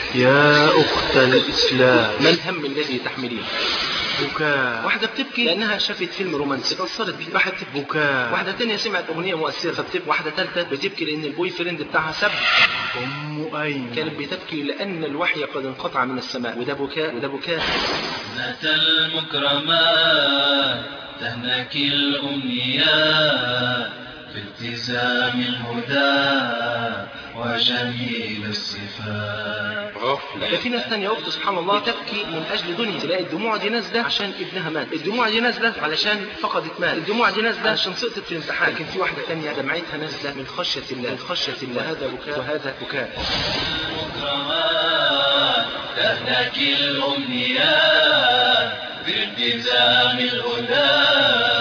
يا أخت الإسلام، ما الهم الذي تحمليه؟ بكاء. واحدة بتبكي لأنها شافت فيلم رومانسي اتأثرت بيه، راحت تبكي. بكاء. واحدة تانية سمعت أغنية مؤثرة فبتبكي. واحدة تالتة بتبكي لأن البوي فريند بتاعها سب. أم أيمن كانت بتبكي لأن الوحي قد انقطع من السماء، وده بكاء وده بكاء. متى المكرمات تهنك الأمنيات بالتزام الهدى وجميل الصفات. ده في ناس تانية أخت سبحان الله تبكي من أجل دنيا، تلاقي الدموع دي نازلة عشان ابنها مات، الدموع دي نازلة علشان فقدت مال، الدموع دي نازلة عشان سقطت في الامتحان. لكن في واحدة تانية دمعتها نازلة من خشية الله، من خشية الله. وهذا بكاء وهذا بكاء. المكرمات تهنك الأمنيات بالتزام الهدى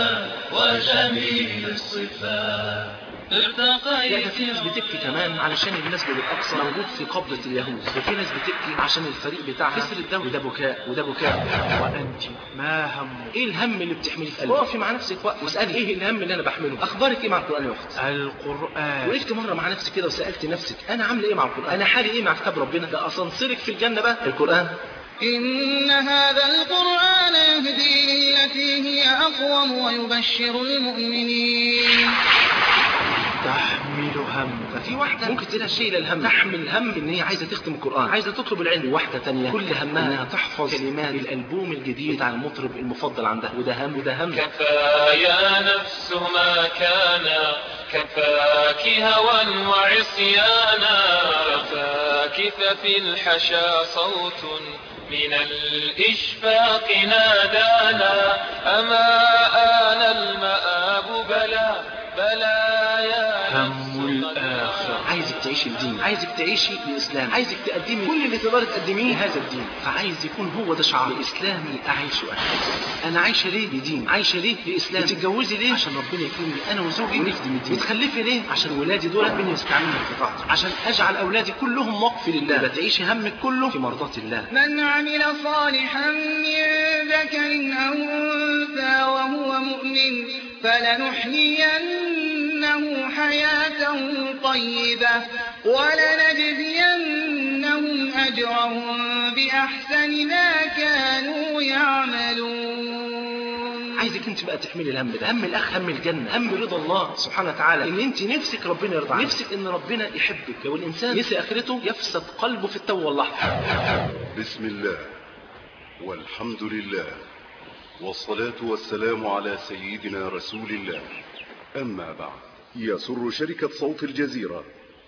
وجميل الصفات. يعني في ناس بتبكي كمان علشان المسجد الأقصى موجود في قبضة اليهود، وفي ناس بتبكي عشان الفريق بتاعها خسر الدوري. وده بكاء وده بكاء. وأنت ما هم؟ ايه الهم اللي بتحمليه في قلبك؟ وقفي مع نفسك واسألي ايه الهم اللي انا بحمله؟ اخبارك ايه مع القرآن يا اخت؟ القرآن. وقفت مرة مع نفسك كده وسألت نفسك انا عامله ايه مع القرآن؟ انا حالي ايه مع كتاب ربنا؟ ده اسانسيرك في الجنة بقى القرآن. إن هذا القرآن يهدي للتي هي أقوم ويبشر المؤمنين. تحمل هم. ففي واحدة ممكن تلاقي شيء للهم، تحمل هم ان هي عايزة تختم القرآن، عايزة تطلب العلم. وواحدة تانية كل همها انها تحفظ كلمات الألبوم الجديد بتاع المطرب المفضل عندها. وده هم وده هم. كفى يا نفس ما كان، كفاك هوى وعصيانا، كفاك ففي الحشا صوت من الإشفاق نادانا. أما آن المآب بلى يا هم الآخرة. عايزك تعيشي الدين، عايزك تعيشي الإسلام، عايزك تقدمي كل اللي تقدري تقدميه لهذا الدين. فعايز يكون هو ده شعار إسلامي أعيش أنا عايشة ليه لدين، عايشة ليه لإسلام. بتتجوزي ليه؟ عشان ربنا يكرمني أنا وزوجي ونخدم الدين. بتخلفي ليه؟ عشان ولادي دول ربنا يستعملني في طاعته، عشان أجعل أولادي كلهم وقف لله. بتعيشي همك كله في مرضات الله. من عمل صالحا من ذكر أو أنثى وهو مؤمن فلنحيينه حياة طيبة ولنجزينهم أجرهم بأحسن ما كانوا يعملون. عايزك انت بقى تحملي الهم ده، هم الاخ، هم الجنه، هم رضا الله سبحانه وتعالى، ان انت نفسك ربنا يرضى عنك، نفسك ان ربنا يحبك. لو الانسان نسي اخرته يفسد قلبه في التو واللحظه. بسم الله والحمد لله والصلاة والسلام على سيدنا رسول الله. أما بعد، يسر شركة صوت الجزيرة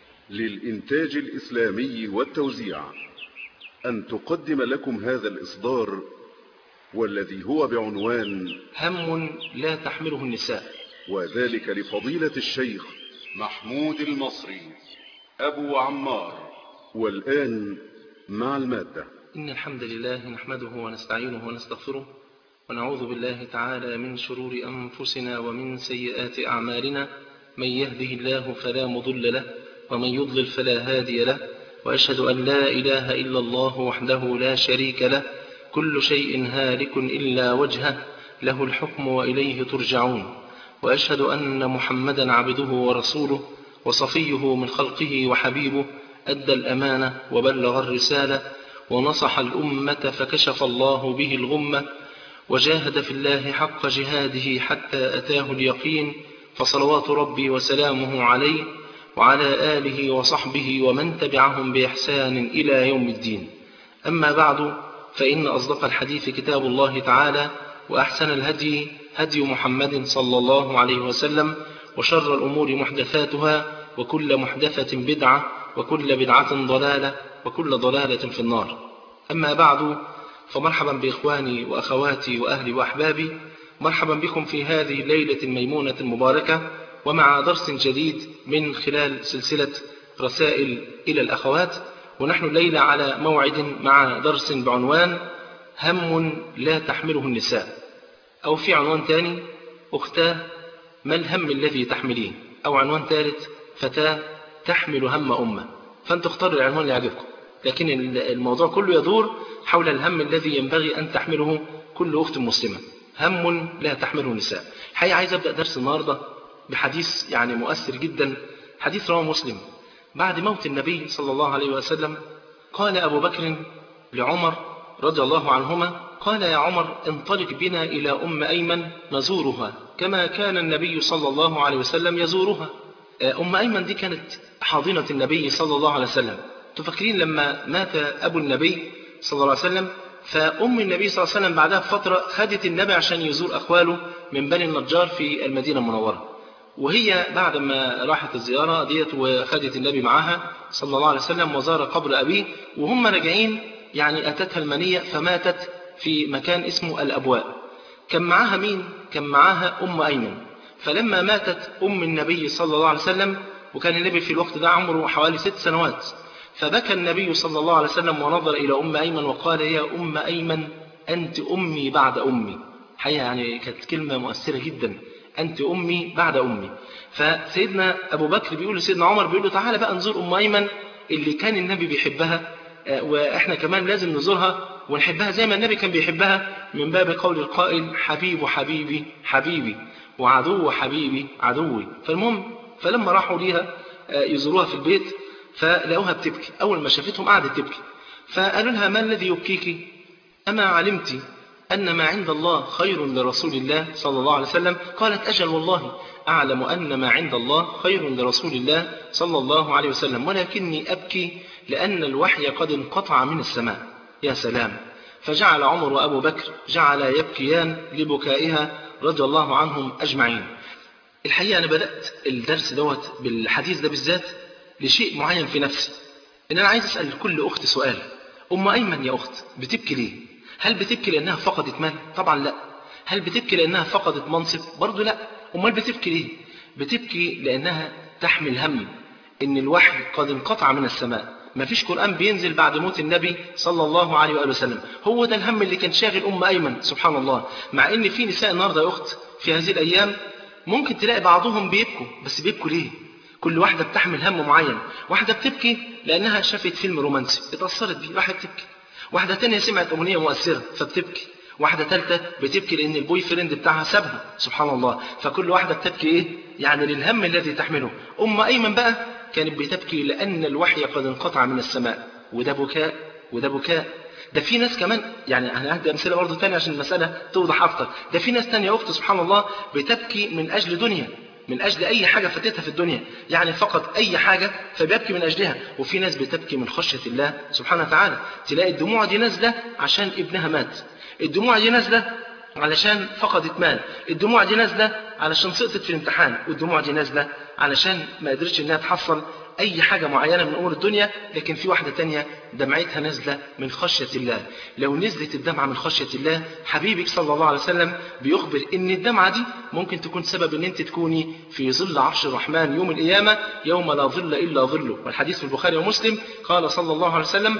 للإنتاج الإسلامي والتوزيع أن تقدم لكم هذا الإصدار، والذي هو بعنوان هم لا تحمله النساء، وذلك لفضيلة الشيخ محمود المصري أبو عمار. والآن مع المادة. إن الحمد لله نحمده ونستعينه ونستغفره، ونعوذ بالله تعالى من شرور أنفسنا ومن سيئات أعمالنا. من يهده الله فلا مضل له، ومن يضلل فلا هادي له، وأشهد أن لا إله إلا الله وحده لا شريك له. كل شيء هالك إلا وجهه، له الحكم وإليه ترجعون. وأشهد أن محمدا عبده ورسوله وصفيه من خلقه وحبيبه، أدى الأمانة وبلغ الرسالة ونصح الأمة فكشف الله به الغمة، وجاهد في الله حق جهاده حتى أتاه اليقين. فصلوات ربي وسلامه عليه وعلى آله وصحبه ومن تبعهم بإحسان إلى يوم الدين. أما بعد، فإن أصدق الحديث كتاب الله تعالى، وأحسن الهدي هدي محمد صلى الله عليه وسلم، وشر الأمور محدثاتها، وكل محدثة بدعة، وكل بدعة ضلالة، وكل ضلالة في النار. أما بعد، فمرحبا بإخواني وأخواتي وأهلي وأحبابي، مرحبا بكم في هذه الليلة الميمونة المباركة، ومع درس جديد من خلال سلسلة رسائل إلى الأخوات. ونحن الليلة على موعد مع درس بعنوان هم لا تحمله النساء، أو في عنوان ثاني أختاه ما الهم الذي تحمليه، أو عنوان ثالث فتاة تحمل هم أمة. فأنت اختار العنوان اللي يعجبكم، لكن الموضوع كله يدور حول الهم الذي ينبغي أن تحمله كل أخت مسلمة. هم لا تحمله النساء. الحقيقة عايز أبدأ درس النهاردة بحديث مؤثر جدا، حديث رواه مسلم بعد موت النبي صلى الله عليه وسلم. قال أبو بكر لعمر رضي الله عنهما: قال يا عمر انطلق بنا إلى أم أيمن نزورها كما كان النبي صلى الله عليه وسلم يزورها. أم أيمن دي كانت حاضنة النبي صلى الله عليه وسلم. تفكرين لما مات أبو النبي صلى الله عليه وسلم، فأم النبي صلى الله عليه وسلم بعدها بفترة خدت النبي عشان يزور أخواله من بني النجار في المدينة المنورة، وهي بعد ما راحت الزيارة ديت وخدت النبي معها صلى الله عليه وسلم وزار قبر أبيه، وهم راجعين يعني أتتها المنية فماتت في مكان اسمه الأبواء. كان معاها مين؟ كان معاها أم أيمن. فلما ماتت أم النبي صلى الله عليه وسلم، وكان النبي في الوقت ده عمره حوالي 6 سنوات، فبكى النبي صلى الله عليه وسلم ونظر إلى أم أيمن وقال: يا أم أيمن أنت أمي بعد أمي. حقيقة يعني كانت كلمة مؤثرة جدا، أنت أمي بعد أمي. فسيدنا أبو بكر بيقول لسيدنا عمر، بيقول له: تعالى بقى نزور أم أيمن اللي كان النبي بيحبها، وإحنا كمان لازم نزورها ونحبها زي ما النبي كان بيحبها، من باب قول القائل: حبيب حبيبي حبيبي وعدو حبيبي عدوي. فالمهم فلما راحوا ليها يزوروها في البيت فلقوها بتبكي. أول ما شافتهم قعدت تبكي، فقالوا لها: ما الذي يبكيك؟ أما علمت أن ما عند الله خير لرسول الله صلى الله عليه وسلم؟ قالت: أجل والله أعلم أن ما عند الله خير لرسول الله صلى الله عليه وسلم، ولكني أبكي لأن الوحي قد انقطع من السماء. يا سلام! فجعل عمر وأبو بكر جعل يبكيان لبكائها رضي الله عنهم أجمعين. الحقيقة أنا بدأت الدرس دوت بالحديث ده بالذات لشيء معين في نفسي، إن أنا عايز أسأل كل أخت سؤال: أم أيمن يا أخت بتبكي ليه؟ هل بتبكي لأنها فقدت مال؟ طبعا لا. هل بتبكي لأنها فقدت منصب؟ برضو لا. أمال بتبكي ليه؟ بتبكي لأنها تحمل هم إن الوحي قد انقطع من السماء، ما فيش قرآن بينزل بعد موت النبي صلى الله عليه وآله وسلم. هو ده الهم اللي كان شاغل أم أيمن. سبحان الله. مع إن في نساء النهارده يا أخت في هذه الأيام ممكن تلاقي بعضهم بيبكوا، بس بيبكوا ليه؟ كل واحدة بتحمل هم معين. واحدة بتبكي لأنها شافت فيلم رومانسي اتأثرت بيه راحت تبكي، واحدة تانية سمعت أغنية مؤثرة فبتبكي، واحدة ثالثة بتبكي لأن البوي فريند بتاعها سابها. سبحان الله. فكل واحدة بتبكي إيه؟ يعني للهم الذي تحمله. أم أيمن بقى كانت بتبكي لأن الوحي قد انقطع من السماء، وده بكاء وده بكاء. ده في ناس كمان، يعني أنا هدي أمثلة برضه تانية عشان المسألة توضح أكتر. ده في ناس تانية أخت سبحان الله بتبكي من أجل دنيا، من أجل أي حاجة فاتتها في الدنيا، يعني فقط أي حاجة فبيبكي من أجلها. وفي ناس بتبكي من خشية الله سبحانه وتعالى، تلاقي الدموع دي نازلة عشان ابنها مات، الدموع دي نازلة علشان فقدت مال، الدموع دي نازلة علشان سقطت في الامتحان، والدموع دي نازلة علشان ما قدرتش انها تحصل اي حاجة معينة من امور الدنيا. لكن في واحدة تانية دمعتها نازلة من خشية الله. لو نزلت الدمعة من خشية الله، حبيبك صلى الله عليه وسلم بيخبر ان الدمعة دي ممكن تكون سبب ان انت تكوني في ظل عرش الرحمن يوم القيامة، يوم لا ظل الا ظله. والحديث في البخاري ومسلم قال صلى الله عليه وسلم: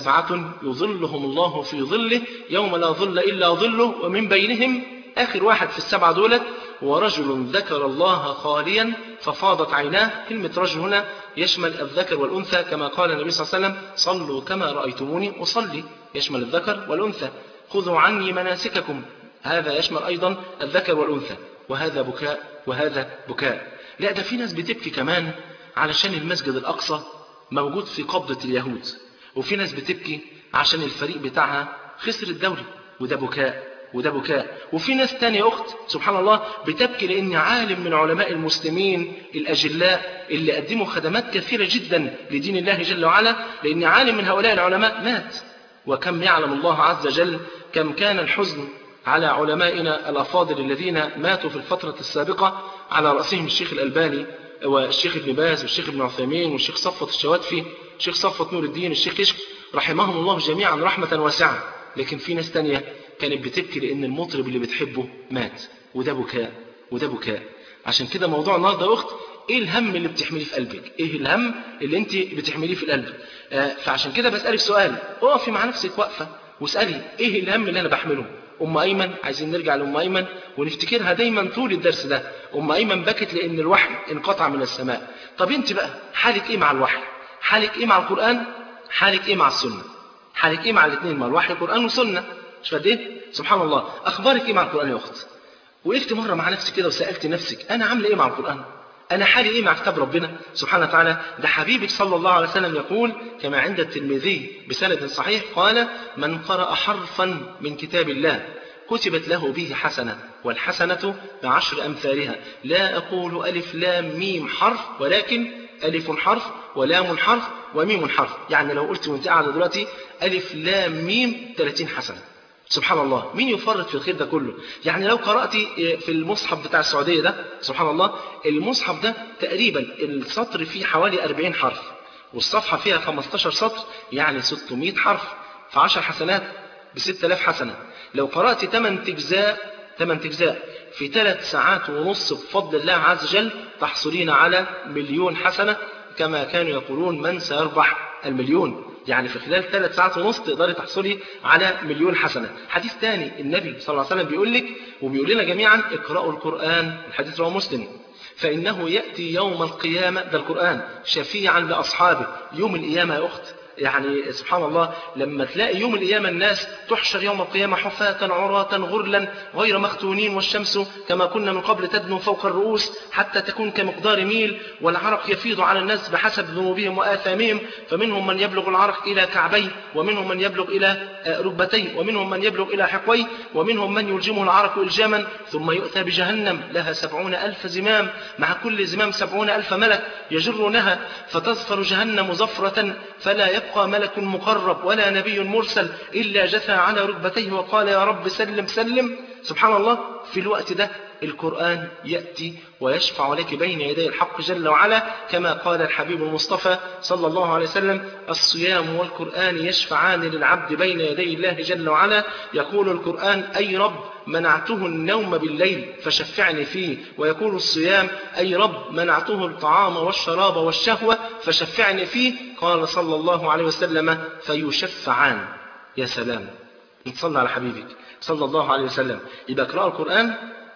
7 يظلهم الله في ظله يوم لا ظل الا ظله، ومن بينهم آخر واحد في ال7 دولت: ورجل ذكر الله خاليا ففاضت عيناه. كلمة رجل هنا يشمل الذكر والأنثى، كما قال النبي صلى الله عليه وسلم: صلوا كما رأيتموني أصلي، يشمل الذكر والأنثى. خذوا عني مناسككم، هذا يشمل أيضا الذكر والأنثى. وهذا بكاء وهذا بكاء. لا، ده في ناس بتبكي كمان علشان المسجد الأقصى موجود في قبضة اليهود، وفي ناس بتبكي عشان الفريق بتاعها خسر الدوري، وده بكاء وده بكاء. وفي ناس تانية أخت سبحان الله بتبكي لأن عالم من علماء المسلمين الأجلاء اللي قدموا خدمات كثيرة جدا لدين الله جل وعلا، لأن عالم من هؤلاء العلماء مات. وكم يعلم الله عز وجل كم كان الحزن على علمائنا الأفاضل الذين ماتوا في الفترة السابقة، على رأسهم الشيخ الألباني والشيخ ابن باز والشيخ ابن عثيمين والشيخ صفوت الشواتفي والشيخ صفوت نور الدين والشيخ كشك، رحمهم الله جميعا رحمة واسعة. لكن في ناس تانية كانت بتبكي لأن المطرب اللي بتحبه مات، وده بكاء وده بكاء. عشان كده موضوع النهارده يا أخت، إيه الهم اللي بتحمليه في قلبك؟ إيه الهم اللي أنت بتحمليه في قلبك؟ فعشان كده بسألك سؤال، اقفي مع نفسك وقفة واسألي إيه الهم اللي أنا بحمله؟ أم أيمن، عايزين نرجع لأم أيمن ونفتكرها دايما طول الدرس ده. أم أيمن بكت لأن الوحي انقطع من السماء. طب أنت بقى حالك إيه مع الوحي؟ حالك إيه مع القرآن؟ حالك إيه مع السنة؟ حالك إيه مع الاثنين، مع الوحي قرآن وسنة؟ مش قد إيه؟ سبحان الله. أخبارك إيه مع القرآن يا أخت؟ وقفت مرة مع نفسك كده وسألت نفسك أنا عاملة إيه مع القرآن؟ أنا حالي إيه مع كتاب ربنا سبحانه وتعالى؟ ده حبيبك صلى الله عليه وسلم يقول كما عند الترمذي بسند صحيح قال: من قرأ حرفا من كتاب الله كتبت له به حسنة، والحسنة ب10 أمثالها. لا أقول ألف لام ميم حرف، ولكن ألف حرف ولام حرف وميم حرف. يعني لو قلت وانت قاعدة دلوقتي ألف لام ميم 30 حسنة. سبحان الله، مين يفرط في الخير ده كله؟ يعني لو قرأت في المصحف بتاع السعودية ده، سبحان الله، المصحف ده تقريبا السطر فيه حوالي 40 حرف، والصفحة فيها 15 سطر، يعني 600 حرف، ف10 حسنات ب6000 حسنة. لو قرأت 8 أجزاء في 3 ساعات ونص بفضل الله عز وجل تحصلين على 1,000,000 حسنة، كما كانوا يقولون: من سيربح 1,000,000؟ يعني في خلال 3 ساعات ونص تقدري تحصلي على 1,000,000 حسنة. حديث ثاني النبي صلى الله عليه وسلم بيقول لك وبيقول لنا جميعا: اقرأوا القرآن، الحديث رواه مسلم، فإنه يأتي يوم القيامة، ده القرآن، شفيعا لأصحابه. يوم القيامة يا أخت، يعني سبحان الله، لما تلاقي يوم القيامة الناس تحشر يوم القيامة حفاة عراة غرلا غير مختونين، والشمس كما كنا من قبل تدنو فوق الرؤوس حتى تكون كمقدار ميل، والعرق يفيض على الناس بحسب ذنوبهم وآثامهم، فمنهم من يبلغ العرق إلى كعبيه، ومنهم من يبلغ إلى ركبتيه، ومنهم من يبلغ إلى حقويه، ومنهم من يلجمه العرق إلجاما، ثم يؤتى بجهنم لها 70,000 زمام، مع كل زمام 70,000 ملك يجرونها، فتظفر جهنم زفرة فلا يبقى ملك مقرب ولا نبي مرسل إلا جثى على ركبتيه وقال: يا رب سلم سلم. سبحان الله، في الوقت ده القرآن يأتي ويشفع لك بين يدي الحق جل وعلا، كما قال الحبيب المصطفى صلى الله عليه وسلم: الصيام والقرآن يشفعان للعبد بين يدي الله جل وعلا. يقول القرآن: أي رب منعته النوم بالليل فشفعني فيه. ويقول الصيام: أي رب منعته الطعام والشراب والشهوة فشفعني فيه. قال صلى الله عليه وسلم: فيشفعان. يا سلام، نتصلى على حبيبك صلى الله عليه وسلم. يبقى اقرأ القرآن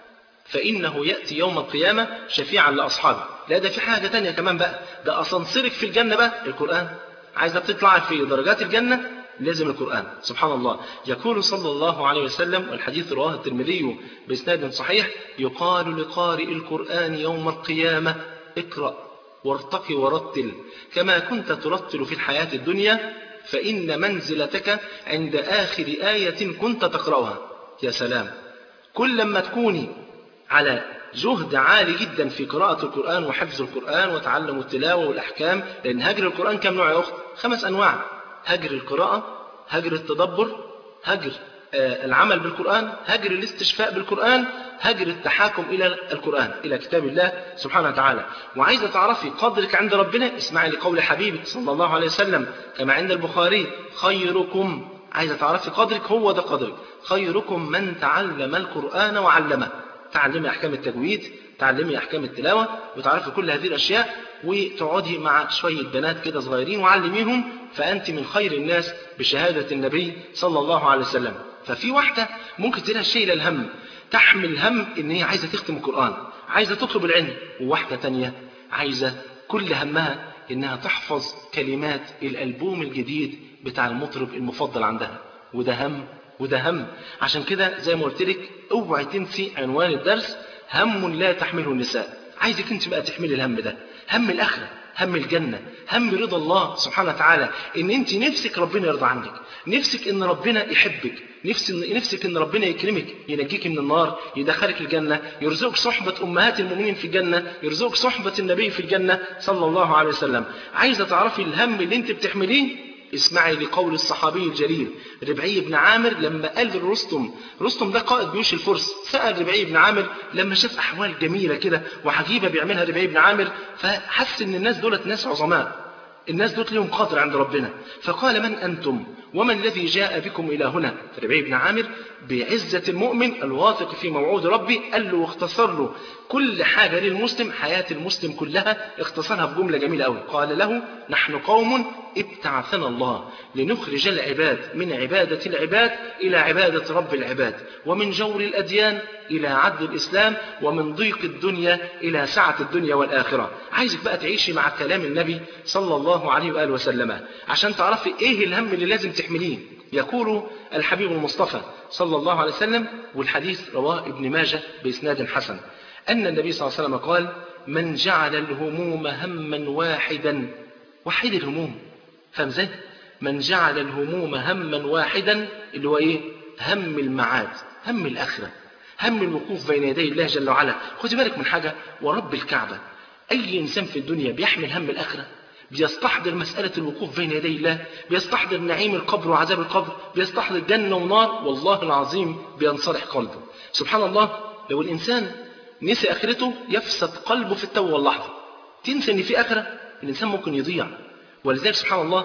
فإنه يأتي يوم القيامة شفيعا لأصحابه. لا، ده في حاجة تانية كمان بقى، ده أسانسيرك في الجنة بقى القرآن. عايزة تطلع في درجات الجنة لازم القرآن. سبحان الله، يقول صلى الله عليه وسلم، والحديث رواه الترمذي بإسناد صحيح: يقال لقارئ القرآن يوم القيامة: اقرأ وارتقي ورتل كما كنت ترتل في الحياة الدنيا، فإن منزلتك عند آخر آية كنت تقرأها. يا سلام، كل ما تكوني على جهد عالي جدا في قراءة القرآن وحفظ القرآن وتعلم التلاوة والأحكام، لأن هجر القرآن كم نوع يا أخت؟ 5 أنواع: هجر القراءة، هجر التدبر، هجر العمل بالقرآن، هجر الاستشفاء بالقرآن، هجر التحاكم إلى القرآن، إلى كتاب الله سبحانه وتعالى. وعايزة تعرفي قدرك عند ربنا، اسمعي لقول حبيبك صلى الله عليه وسلم كما عند البخاري: خيركم، عايزة تعرفي قدرك، هو ده قدرك، خيركم من تعلم القرآن وعلمه. تعلمي أحكام التجويد، تعلمي أحكام التلاوة، وتعرفي كل هذه الأشياء، وتقعدي مع شوية بنات كده صغيرين وعلميهم، فأنت من خير الناس بشهادة النبي صلى الله عليه وسلم. ففي واحدة ممكن تلاقي شيء الهم، تحمل هم إن هي عايزة تختم القرآن، عايزة تطلب العلم، وواحدة تانية عايزة كل همها إنها تحفظ كلمات الألبوم الجديد بتاع المطرب المفضل عندها. وده هم وده هم. عشان كده زي ما قلت لك، اوعي تنسي عنوان الدرس: هم لا تحمله النساء. عايزك انت بقى تحملي الهم ده، هم الآخرة، هم الجنة، هم رضا الله سبحانه وتعالى، ان انت نفسك ربنا يرضى عنك، نفسك ان ربنا يحبك، نفسك ان ربنا يكرمك، ينجيك من النار، يدخلك الجنة، يرزقك صحبة امهات المؤمنين في الجنة، يرزقك صحبة النبي في الجنة صلى الله عليه وسلم. عايزة تعرفي الهم اللي انت بتحمليه؟ اسمعي لقول الصحابي الجليل ربعي بن عامر لما قال رستم ده قائد جيوش الفرس، سأل ربعي بن عامر لما شاف أحوال جميلة كده وعجيبة بيعملها ربعي بن عامر، فحس إن الناس دولت ناس عظماء، الناس دول لهم قدر عند ربنا، فقال: من أنتم ومن الذي جاء بكم إلى هنا؟ ربعي بن عامر بعزة المؤمن الواثق في موعود ربي قال له واختصر له كل حاجة للمسلم، حياة المسلم كلها اختصرها في جملة جميلة أوي. قال له: نحن قوم ابتعثنا الله لنخرج العباد من عبادة العباد إلى عبادة رب العباد، ومن جور الأديان إلى عدل الإسلام، ومن ضيق الدنيا إلى سعة الدنيا والآخرة. عايزك بقى تعيشي مع كلام النبي صلى الله عليه وآله وسلم عشان تعرفي إيه الهم اللي لازم تحمليه. يقول الحبيب المصطفى صلى الله عليه وسلم، والحديث رواه ابن ماجه بإسناد حسن، أن النبي صلى الله عليه وسلم قال: من جعل الهموم هما واحدا، وحيد الهموم، فاهم ازاي؟ من جعل الهموم هما واحدا، اللي هو ايه؟ هم المعاد، هم الآخرة، هم الوقوف بين يدي الله جل وعلا. خدي بالك من حاجة، ورب الكعبة أي إنسان في الدنيا بيحمل هم الآخرة، بيستحضر مسألة الوقوف بين يدي الله، بيستحضر نعيم القبر وعذاب القبر، بيستحضر جنة ونار، والله العظيم بينصلح قلبه. سبحان الله، لو الإنسان نسي آخرته يفسد قلبه في التو واللحظة. تنسى إن في آخرة، الإنسان ممكن يضيع. ولذلك سبحان الله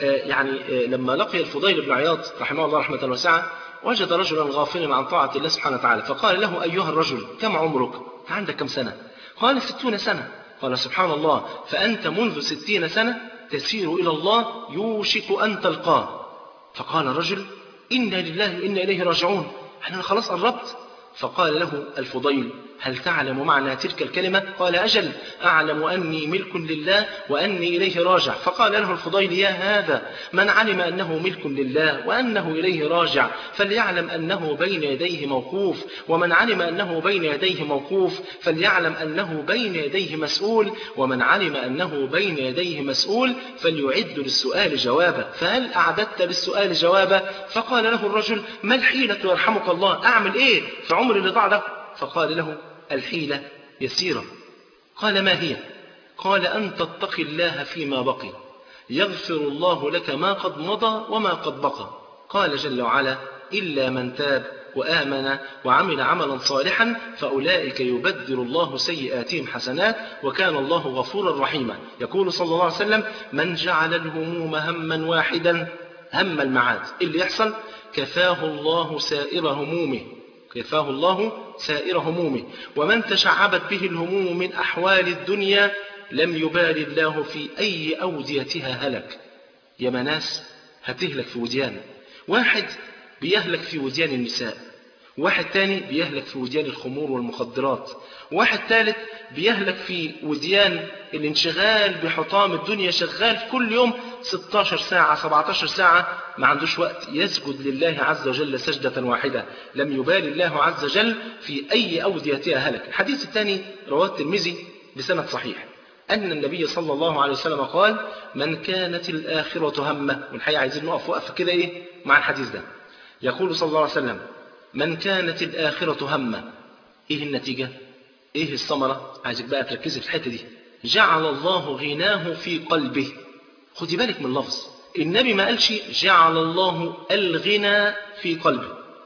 لما لقي الفضيل بن عياض رحمه الله رحمة واسعة، وجد رجلا غافلا عن طاعة الله سبحانه وتعالى، فقال له: أيها الرجل، كم عمرك؟ عندك كم سنة؟ قال: 60 سنة. قال: سبحان الله، فأنت منذ 60 سنة تسير إلى الله يوشك أن تلقاه. فقال الرجل: إنا لله وإنا إليه راجعون، أنا خلاص قربت. فقال له الفضيل: هل تعلم معنى تلك الكلمة؟ قال: أجل، أعلم أني ملك لله وأني إليه راجع. فقال له الفضيل: يا هذا، من علم أنه ملك لله وأنه إليه راجع فليعلم أنه بين يديه موقوف، ومن علم أنه بين يديه موقوف فليعلم أنه بين يديه مسؤول، ومن علم أنه بين يديه مسؤول فليعد للسؤال جوابا، فهل أعددت للسؤال جوابا؟ فقال له الرجل: ما الحيلة يرحمك الله؟ أعمل إيه في عمر اللي ضاع ده؟ فقال له: الحيلة يسيرة. قال: ما هي؟ قال: أن تتقي الله فيما بقي، يغفر الله لك ما قد مضى وما قد بقى. قال جل وعلا: إلا من تاب وآمن وعمل عملا صالحا فأولئك يبدل الله سيئاتهم حسنات وكان الله غفورا رحيما. يقول صلى الله عليه وسلم: من جعل الهموم هما واحدا، هم المعاد، اللي يحصل كفاه الله سائر همومه، كفاه الله سائر همومه. ومن تشعبت به الهموم من أحوال الدنيا لم يبال الله في أي أوديتها هلك. يا ناس هتهلك في وديان، واحد بيهلك في وديان النساء، واحد تاني بيهلك في وديان الخمور والمخدرات، واحد ثالث بيهلك في وديان الانشغال بحطام الدنيا، شغال كل يوم 16 ساعة 17 ساعة، ما عندوش وقت يسجد لله عز وجل سجدة واحدة. لم يبال الله عز وجل في أي أوديتها هلك. الحديث الثاني رواه الترمذي بسند صحيح أن النبي صلى الله عليه وسلم قال: من كانت الآخرة همه. والحقيقة عايزين نقف وقفة كده مع الحديث ده. يقول صلى الله عليه وسلم: من كانت الآخرة همه، إيه النتيجة؟ إيه الثمرة؟ عايزك بقى تركزي في الحتة دي. جعل الله غناه في قلبه. خدي بالك من اللفظ، النبي ما قالش جعل الله الغنى في قلبه،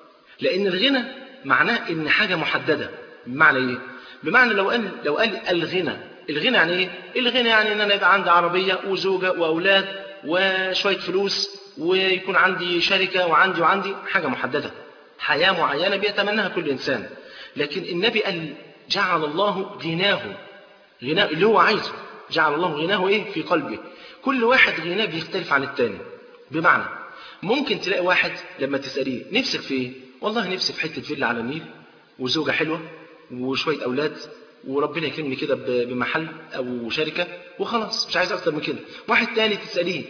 لأن الغنى معناه إن حاجة محددة. بمعنى إيه؟ بمعنى لو قال الغنى يعني إيه؟ الغنى يعني إن أنا يبقى عندي عربية وزوجة وأولاد وشوية فلوس ويكون عندي شركة وعندي حاجة محددة، حياة معينة بيتمناها كل إنسان. لكن النبي قال جعل الله غناه اللي هو عايزه، جعل الله غناه في قلبه. كل واحد غناه بيختلف عن التاني. بمعنى ممكن تلاقي واحد لما تسأليه نفسك في ايه؟ والله نفسي في حتة فيلا على النيل وزوجة حلوة وشوية أولاد وربنا يكرمني كده بمحل أو شركة وخلاص، مش عايز أكتر من كده. واحد تاني تسأليه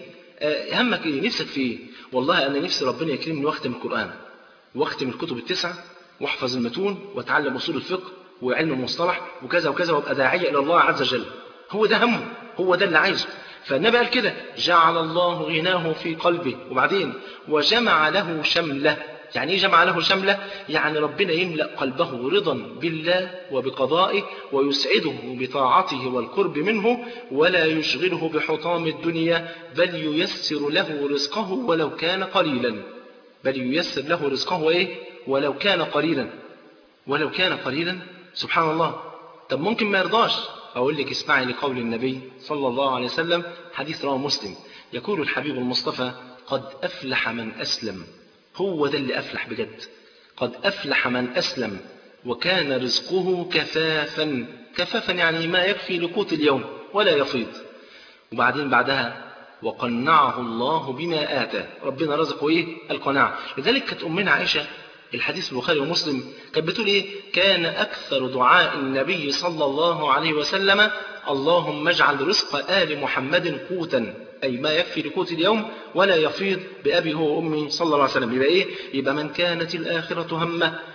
همك ايه؟ نفسك في ايه؟ والله أنا نفسي ربنا يكرمني واختم القرآن واختم الكتب التسعة واحفظ المتون واتعلم أصول الفقه وعلم المصطلح وكذا وكذا وابقى داعية إلى الله عز وجل. هو ده همه، هو ده اللي عايزه. فالنبي قال كده جعل الله غناه في قلبه. وبعدين وجمع له شمله. يعني ايه جمع له شمله؟ يعني ربنا يملأ قلبه رضا بالله وبقضائه ويسعده بطاعته والقرب منه ولا يشغله بحطام الدنيا، بل ييسر له رزقه ولو كان قليلا. بل ييسر له رزقه ولو كان قليلا. ولو كان قليلا. سبحان الله. طب ممكن ما يرضاش. أقول لك اسمعي لقول النبي صلى الله عليه وسلم، حديث رواه مسلم. يقول الحبيب المصطفى: قد أفلح من أسلم. هو ده اللي أفلح بجد. قد أفلح من أسلم وكان رزقه كفافا. كفافا يعني ما يكفي لقوت اليوم ولا يفيض. وبعدين بعدها وقنعه الله بما آتاه. ربنا رزقه القناعة. لذلك كانت أمنا عائشة، الحديث البخاري ومسلم، كانت بتقول كان أكثر دعاء النبي صلى الله عليه وسلم: اللهم اجعل رزق آل محمد قوتا، أي ما يكفي لقوت اليوم ولا يفيض، بأبي هو وأمي صلى الله عليه وسلم. يبقى يبقى من كانت الآخرة همه،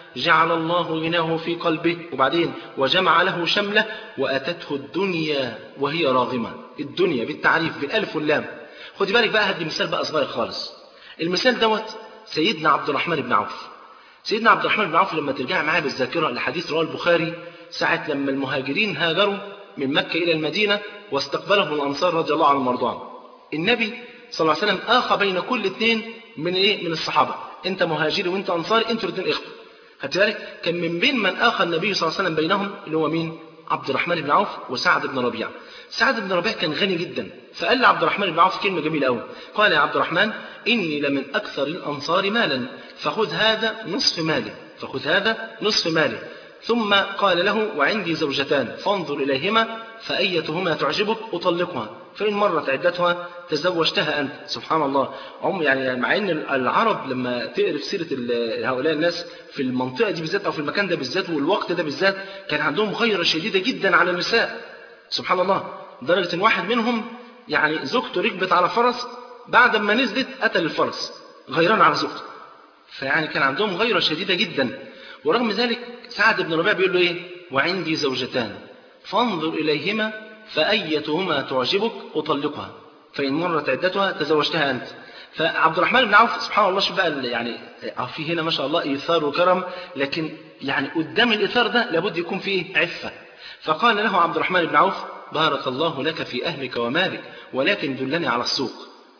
جعل الله غناه في قلبه، وبعدين وجمع له شمله، وأتته الدنيا وهي راغمة. الدنيا بالتعريف بالألف واللام. خدي بالك بقى، هدي مثال بقى صغير خالص. المثال دوت سيدنا عبد الرحمن بن عوف. سيدنا عبد الرحمن بن عوف لما ترجع معاه بالذاكرة لحديث رواه البخاري، ساعة لما المهاجرين هاجروا من مكة إلى المدينة واستقبلهم الأنصار رضي الله عنهم وارضاهم، النبي صلى الله عليه وسلم آخى بين كل اثنين من الصحابة، أنت مهاجري وأنت أنصاري، أنتوا الاثنين إخوة. خدت بالك؟ كان من بين من آخى النبي صلى الله عليه وسلم بينهم اللي هو مين؟ عبد الرحمن بن عوف وسعد بن ربيعة. سعد بن ربيعة كان غني جدا، فقال لعبد الرحمن بن عوف كلمة جميلة قوي، قال يا عبد الرحمن إني لمن أكثر الأنصار مالا، فخذ هذا نصف مالي، فخذ هذا نصف مالي. ثم قال له وعندي زوجتان فانظر إليهما فأيتهما تعجبك أطلقها، فإن مرت عدتها تزوجتها أنت. سبحان الله. يعني مع أن العرب لما تعرف سيرة هؤلاء الناس في المنطقة دي بالذات أو في المكان ده بالذات والوقت ده بالذات، كان عندهم غيرة شديدة جدا على النساء. سبحان الله. لدرجة أن واحد منهم يعني زوجته ركبت على فرس، بعد ما نزلت قتل الفرس غيران على زوجته. فيعني كان عندهم غيرة شديدة جدا. ورغم ذلك سعد بن ربيعة بيقول له إيه؟ وعندي زوجتان فانظر إليهما فأيتهما تعجبك أطلقها، فإن مرت عدتها تزوجتها أنت. فعبد الرحمن بن عوف سبحان الله، شوف بقى يعني في هنا ما شاء الله إيثار وكرم، لكن يعني قدام الإيثار ده لابد يكون فيه عفة. فقال له عبد الرحمن بن عوف بارك الله لك في أهلك ومالك، ولكن دلني على السوق.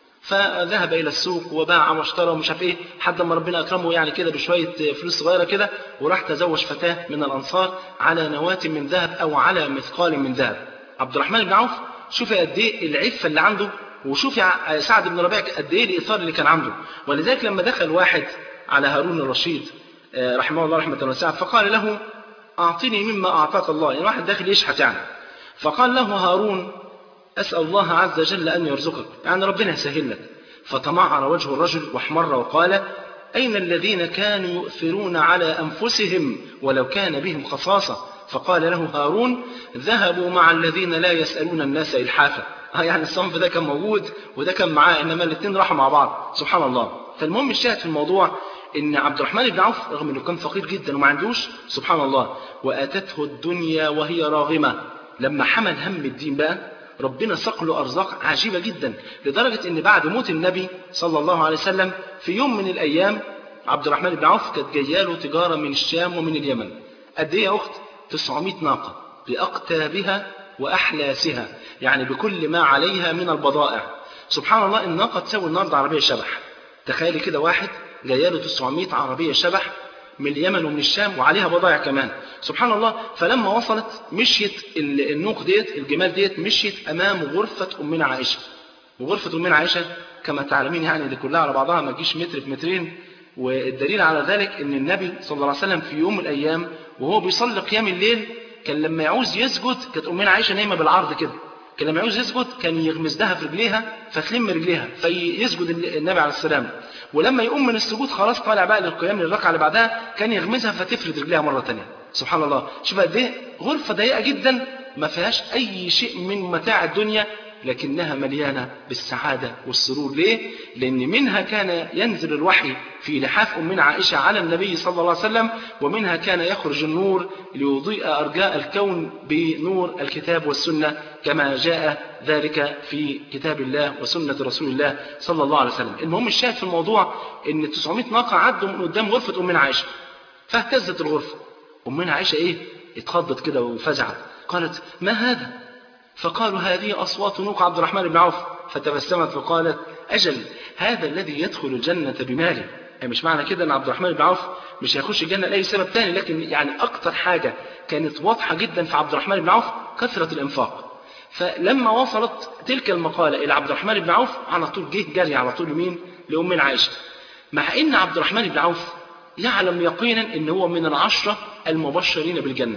فذهب إلى السوق وباع واشترى ومش عارف إيه، حتى ما ربنا أكرمه يعني كده بشوية فلوس صغيرة كده، وراح تزوج فتاة من الأنصار على نواة من ذهب أو على مثقال من ذهب. عبد الرحمن بن عوف شوف قد إيه العفة اللي عنده، وشوف سعد بن ربيعة قد إيه الإيثار اللي كان عنده. ولذلك لما دخل واحد على هارون الرشيد رحمه الله رحمة واسعة فقال له أعطني مما أعطاك الله، يعني واحد داخل يشحت يعني. فقال له هارون أسأل الله عز وجل أن يرزقك، يعني ربنا يسهل لك. فتمعر وجه الرجل واحمر وقال أين الذين كانوا يؤثرون على أنفسهم ولو كان بهم خصاصة؟ فقال له هارون ذهبوا مع الذين لا يسألون الناس إلحافا. يعني الصنف ده كان موجود وده كان معاه، إنما الاثنين راحوا مع بعض. سبحان الله. فالمهم الشاهد في الموضوع إن عبد الرحمن بن عوف رغم أنه كان فقير جدا وما عندوش، سبحان الله، وأتته الدنيا وهي راغمة. لما حمل هم الدين بقى ربنا ساق له أرزاق عجيبة جدا، لدرجة أن بعد موت النبي صلى الله عليه وسلم في يوم من الأيام عبد الرحمن بن عوف كانت جايه له تجارة من الشام ومن اليمن. قد إيه يا أخت؟ 900 ناقة بأقتابها وأحلاسها، يعني بكل ما عليها من البضائع. سبحان الله. الناقة تساوي النهارده عربية شبح. تخيلي كده واحد جايه له 900 عربية شبح من اليمن ومن الشام وعليها بضائع كمان. سبحان الله. فلما وصلت مشيت النوق ديت الجمال ديت مشيت أمام غرفة أمنا عائشة. وغرفة أمنا عائشة كما تعلمين يعني دي كلها على بعضها ما تجيش متر في مترين. والدليل على ذلك ان النبي صلى الله عليه وسلم في يوم من الأيام وهو بيصلي قيام الليل كان لما يعوز يسجد كانت أمنا عائشة نايمة بالعرض كده، كان لما يعوز يسجد كان يغمز لها في رجليها فتلم رجليها فيسجد النبي عليه السلام. ولما يقوم من السجود خلاص طالع بقى للقيام للركعة اللي بعدها كان يغمزها فتفرد رجليها مرة تانية. سبحان الله. شوف قد ايه غرفة ضيقة جدا ما فيهاش أي شيء من متاع الدنيا، لكنها مليانة بالسعادة والسرور. ليه؟ لأن منها كان ينزل الوحي في لحاف أمنا عائشة على النبي صلى الله عليه وسلم، ومنها كان يخرج النور ليضيء أرجاء الكون بنور الكتاب والسنة كما جاء ذلك في كتاب الله وسنة رسول الله صلى الله عليه وسلم. المهم الشاهد في الموضوع ان 900 ناقة عدوا من قدام غرفة أمنا عائشة فاهتزت الغرفة. أمنا عائشة ايه؟ اتخضت كده وفزعت، قالت ما هذا؟ فقالوا هذه أصوات نوق عبد الرحمن بن عوف. فتبسمت وقالت أجل هذا الذي يدخل الجنة بماله. يعني مش معنى كده أن عبد الرحمن بن عوف مش هيخش الجنة لأي سبب تاني، لكن يعني أكتر حاجة كانت واضحة جدا في عبد الرحمن بن عوف كثرة الإنفاق. فلما وصلت تلك المقالة إلى عبد الرحمن بن عوف على طول جه جري على طول مين؟ لأمنا عائشة، مع إن عبد الرحمن بن عوف يعلم يقينا إن هو من 10 المبشرين بالجنة،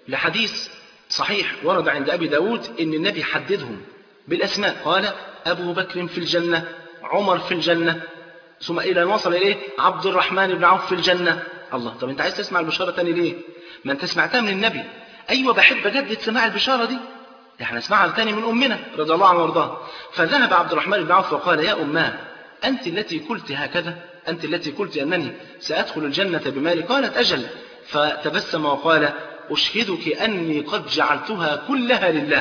لحديث صحيح ورد عند أبي داود إن النبي حددهم بالأسماء، قال أبو بكر في الجنة، عمر في الجنة، ثم إلى أن وصل إليه عبد الرحمن بن عوف في الجنة. الله، طب أنت عايز تسمع البشارة تاني ليه؟ ما أنت سمعتها من النبي. أيوة بحب أجدد سماع البشارة دي، احنا نسمعها تاني من أمنا رضي الله عنها وارضاها. فذهب عبد الرحمن بن عوف وقال يا أماه أنت التي قلت هكذا، أنت التي قلت أنني سأدخل الجنة بمالي؟ قالت أجل. فتبسم وقال أشهدك أني قد جعلتها كلها لله.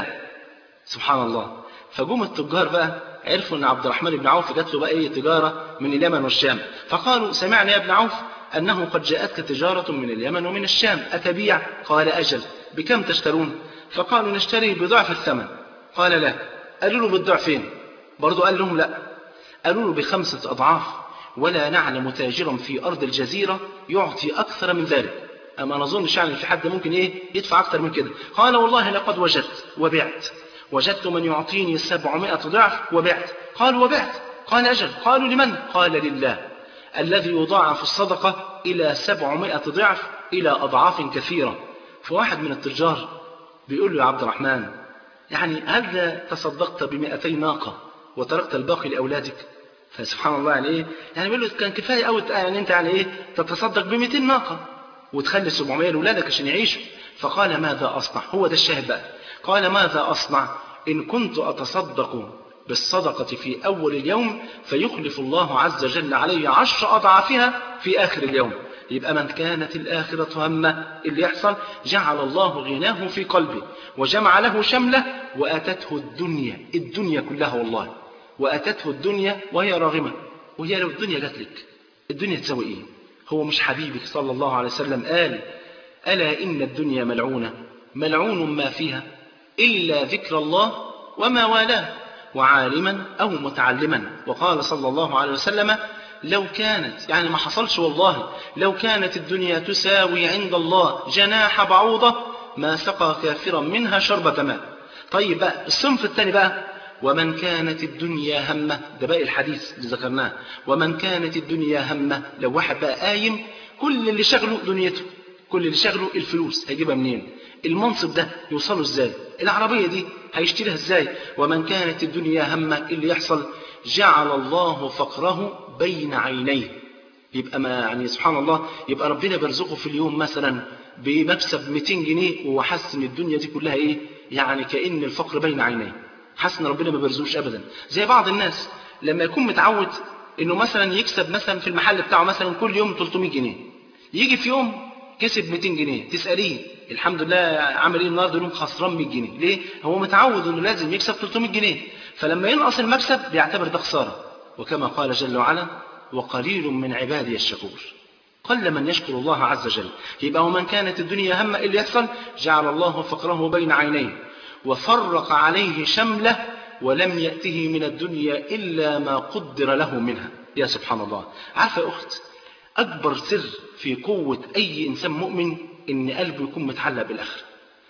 سبحان الله. فجم التجار بقى عرفوا أن عبد الرحمن بن عوف جات له بقى إيه تجارة من اليمن والشام، فقالوا سمعنا يا ابن عوف أنه قد جاءتك تجارة من اليمن ومن الشام أتبيع؟ قال أجل. بكم تشترون؟ فقالوا نشتري بضعف الثمن. قال لا. قالوا له بالضعفين؟ برضو قال لهم لا. قالوا له ب5 أضعاف، ولا نعلم تاجرا في أرض الجزيرة يعطي أكثر من ذلك. أما نظنش يعني في حد ممكن إيه يدفع أكثر من كده. قال والله لقد وجدت وبعت، وجدت من يعطيني 700 ضعف وبعت. قالوا وبعت؟ قال أجل. قالوا لمن؟ قال لله الذي يضاعف الصدقة إلى 700 ضعف إلى أضعاف كثيرة. فواحد من التجار بيقول له يا عبد الرحمن يعني هل تصدقت ب200 ناقة وتركت الباقي لأولادك؟ فسبحان الله يعني إيه يعني بيقول له كان كفاية أوي يعني أنت يعني إيه تتصدق ب200 ناقة وتخلي 700 لأولادك عشان يعيشوا. فقال ماذا أصنع؟ هو ده الشاهد بقى. قال ماذا أصنع إن كنت أتصدق بالصدقة في أول اليوم فيخلف الله عز وجل علي 10 أضعافها في آخر اليوم. يبقى من كانت الآخرة همه اللي يحصل جعل الله غناه في قلبه وجمع له شمله وأتته الدنيا كلها والله، وأتته الدنيا وهي راغمة. وهي لو الدنيا جات لك الدنيا تسوي إيه؟ هو مش حبيبك صلى الله عليه وسلم قال ألا إن الدنيا ملعونة ملعون ما فيها إلا ذكر الله وما والاه وعالما أو متعلما. وقال صلى الله عليه وسلم لو كانت يعني ما حصلش والله لو كانت الدنيا تساوي عند الله جناح بعوضة ما سقى كافرا منها شربة ماء. طيب بقى الصنف الثاني بقى ومن كانت الدنيا همه، ده باقي الحديث اللي ذكرناه. ومن كانت الدنيا همه، لو واحد بقى قايم كل اللي شغله دنيته، كل اللي شغله الفلوس، هيجيبها منين؟ المنصب ده يوصله ازاي؟ العربية دي هيشتريها ازاي؟ ومن كانت الدنيا همه اللي يحصل جعل الله فقره بين عينيه. يبقى ما يعني سبحان الله يبقى ربنا بيرزقه في اليوم مثلا بمكسب 200 جنيه وهو حاسس ان الدنيا دي كلها ايه يعني كأن الفقر بين عينيه، حاسس ان ربنا ما بيرزقوش ابدا. زي بعض الناس لما يكون متعود انه مثلا يكسب مثلا في المحل بتاعه مثلا كل يوم 300 جنيه، يجي في يوم كسب 200 جنيه تسأليه الحمد لله عمل ايه النهارده؟ يوم خسران 100 جنيه. ليه؟ هو متعود انه لازم يكسب 300 جنيه، فلما ينقص المكسب بيعتبر ده خساره. وكما قال جل وعلا وقليل من عبادي الشكور، قل من يشكر الله عز وجل. يبقى ومن كانت الدنيا همه اللي يحصل جعل الله فقره بين عينيه وفرق عليه شمله ولم يأته من الدنيا إلا ما قدر له منها. يا سبحان الله. عارفة يا أخت أكبر سر في قوة أي إنسان مؤمن إن قلبه يكون متعلق بالآخرة،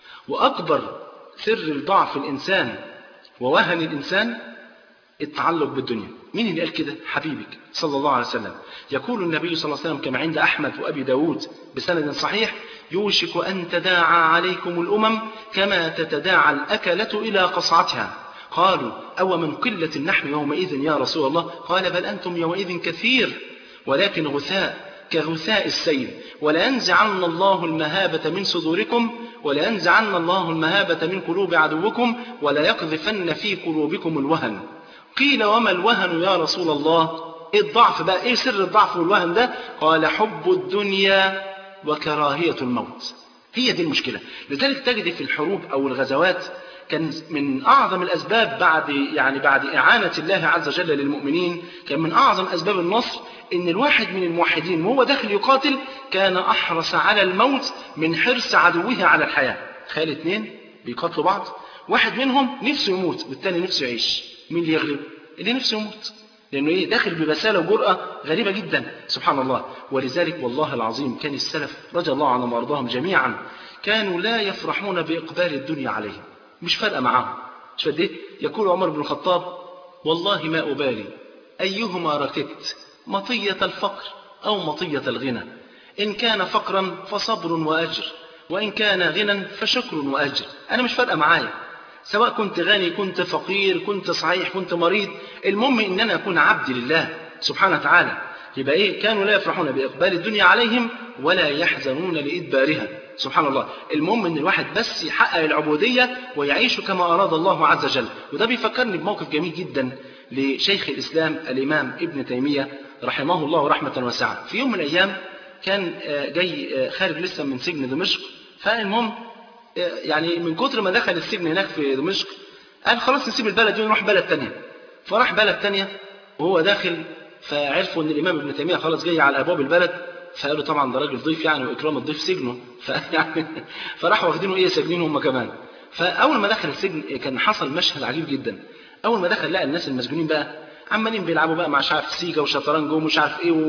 وأكبر سر ضعف الإنسان ووهن الإنسان التعلق بالدنيا. مين اللي قال كده؟ حبيبك صلى الله عليه وسلم. يقول النبي صلى الله عليه وسلم كما عند أحمد وأبي داود بسند صحيح يوشك أن تداعى عليكم الأمم كما تتداعى الأكلة إلى قصعتها. قالوا أو من قلة نحن يومئذ يا رسول الله؟ قال بل أنتم يومئذ كثير ولكن غثاء كغثاء السيل ولينزعن الله المهابة من صدوركم ولينزعن الله المهابة من قلوب عدوكم وليقذفن في قلوبكم الوهن. قيل وما الوهن يا رسول الله؟ إيه الضعف بقى؟ إيه سر الضعف والوهن ده؟ قال حب الدنيا وكراهية الموت. هي دي المشكلة. لذلك تجد في الحروب أو الغزوات كان من أعظم الأسباب بعد إعانة الله عز وجل للمؤمنين، كان من أعظم أسباب النصر إن الواحد من الموحدين وهو داخل يقاتل كان أحرص على الموت من حرص عدوه على الحياة. تخيل 2 بيقاتلوا بعض، واحد منهم نفسه يموت والتاني نفسه يعيش، مين اللي يغلب؟ اللي نفسه يموت، لأنه إيه داخل ببسالة وجرأة غريبة جدا سبحان الله. ولذلك والله العظيم كان السلف رضي الله عنهم وارضاهم جميعا كانوا لا يفرحون بإقبال الدنيا عليهم، مش فارقة معاهم. مش فارقة. يقول عمر بن الخطاب والله ما أبالي أيهما ركبت مطية الفقر أو مطية الغنى، إن كان فقرا فصبر وأجر وإن كان غنى فشكر وأجر. أنا مش فارقة معايا سواء كنت غني كنت فقير كنت صحيح كنت مريض، المهم إن أنا أكون عبد لله سبحانه وتعالى. يبقى إيه كانوا لا يفرحون بإقبال الدنيا عليهم ولا يحزنون لإدبارها سبحان الله. المهم إن الواحد بس يحقق العبودية ويعيش كما أراد الله عز وجل. وده بيفكرني بموقف جميل جدا لشيخ الإسلام الإمام ابن تيمية رحمه الله رحمة واسعة. في يوم من الأيام كان جاي خارج لسه من سجن دمشق، فالمهم يعني من كتر ما دخل السجن هناك في دمشق قال خلاص نسيب البلد دي ونروح بلد تانية. فراح بلد تانية وهو داخل فعرفوا ان الامام ابن تيمية خلاص جاي على ابواب البلد، فقالوا طبعا ده راجل ضيف يعني واكرام الضيف سجنه، فراحوا واخدينه ايه سجنينه هم كمان. فاول ما دخل السجن كان حصل مشهد عجيب جدا. اول ما دخل لقى الناس المسجونين بقى عمالين بيلعبوا بقى مع مش عارف سيجا وشطرنج ومش عارف ايه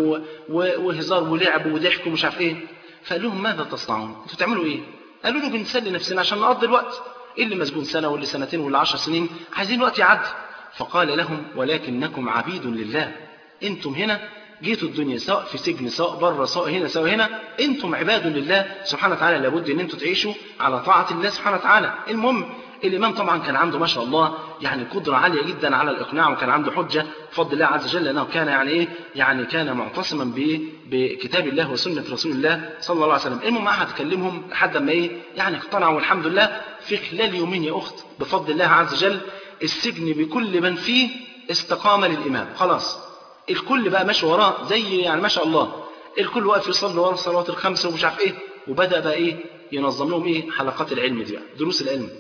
وهزار ولعب وضحك ومش عارف ايه. فقال لهم ماذا تصنعون؟ انتوا بتعملوا ايه؟ قالوا له بنسلي نفسنا عشان نقضي الوقت، إيه اللي مسجون سنة واللي سنتين واللي 10 سنين عايزين وقت يعدي. فقال لهم ولكنكم عبيد لله، انتم هنا جيتوا الدنيا سواء في سجن سواء بره سواء هنا سواء هنا، انتم عباد لله سبحانه وتعالى، لابد ان انتم تعيشوا على طاعة الله سبحانه وتعالى. المهم الإمام طبعا كان عنده ما شاء الله يعني قدرة عالية جدا على الإقناع، وكان عنده حجة بفضل الله عز وجل، لأنه كان يعني إيه يعني كان معتصما بكتاب الله وسنة رسول الله صلى الله عليه وسلم. المهم قعد يكلمهم لحد ما إيه يعني اقتنعوا، والحمد لله في خلال يومين يا أخت بفضل الله عز وجل السجن بكل من فيه استقام للإمام، خلاص الكل بقى ماشي وراه زي يعني ما شاء الله، الكل واقف يصلي ورا الصلوات الخمسة ومش عارف إيه، وبدأ بقى إيه ينظم لهم إيه حلقات العلم دي بقى، دروس العلم.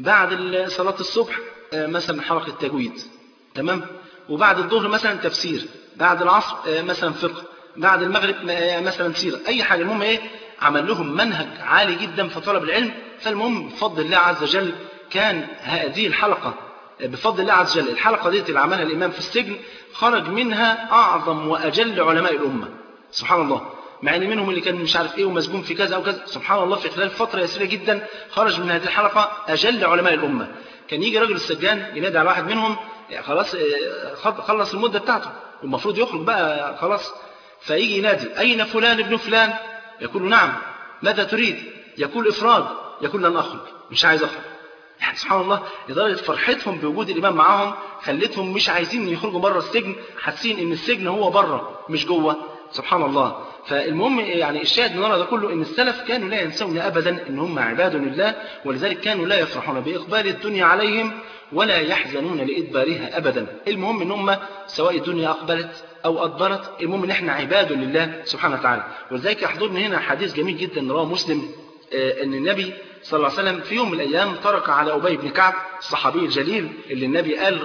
بعد صلاة الصبح مثلا حلقة تجويد، تمام، وبعد الظهر مثلا تفسير، بعد العصر مثلا فقه، بعد المغرب مثلا سيرة، أي حاجة. المهم إيه عمل لهم منهج عالي جدا في طلب العلم. فالمهم بفضل الله عز وجل كان هذه الحلقة بفضل الله عز وجل الحلقة دي اللي عملها الإمام في السجن خرج منها أعظم وأجل علماء الأمة سبحان الله، مع ان منهم اللي كان مش عارف ايه ومسجون في كذا او كذا، سبحان الله في خلال فتره يسيره جدا خرج من هذه الحلقه اجل علماء الامه. كان يجي راجل السجان ينادي على واحد منهم خلاص خلص المده بتاعته والمفروض يخرج بقى خلاص، فيجي ينادي اين فلان ابن فلان؟ يقول نعم. ماذا تريد؟ يقول افراد. يقول لن اخرج، مش عايز اخرج. يعني سبحان الله لدرجه فرحتهم بوجود الامام معاهم خلتهم مش عايزين يخرجوا بره السجن، حاسين ان السجن هو بره مش جوه سبحان الله. فالمهم يعني الشاهد من ده كله ان السلف كانوا لا ينسون ابدا ان هم عباد لله، ولذلك كانوا لا يفرحون باقبال الدنيا عليهم ولا يحزنون لادبارها ابدا. المهم ان هم سواء الدنيا اقبلت او ادبرت، المهم ان احنا عباد لله سبحانه وتعالى. ولذلك يحضرني هنا حديث جميل جدا رواه مسلم ان النبي صلى الله عليه وسلم في يوم من الايام ترك على ابي بن كعب الصحابي الجليل اللي النبي قال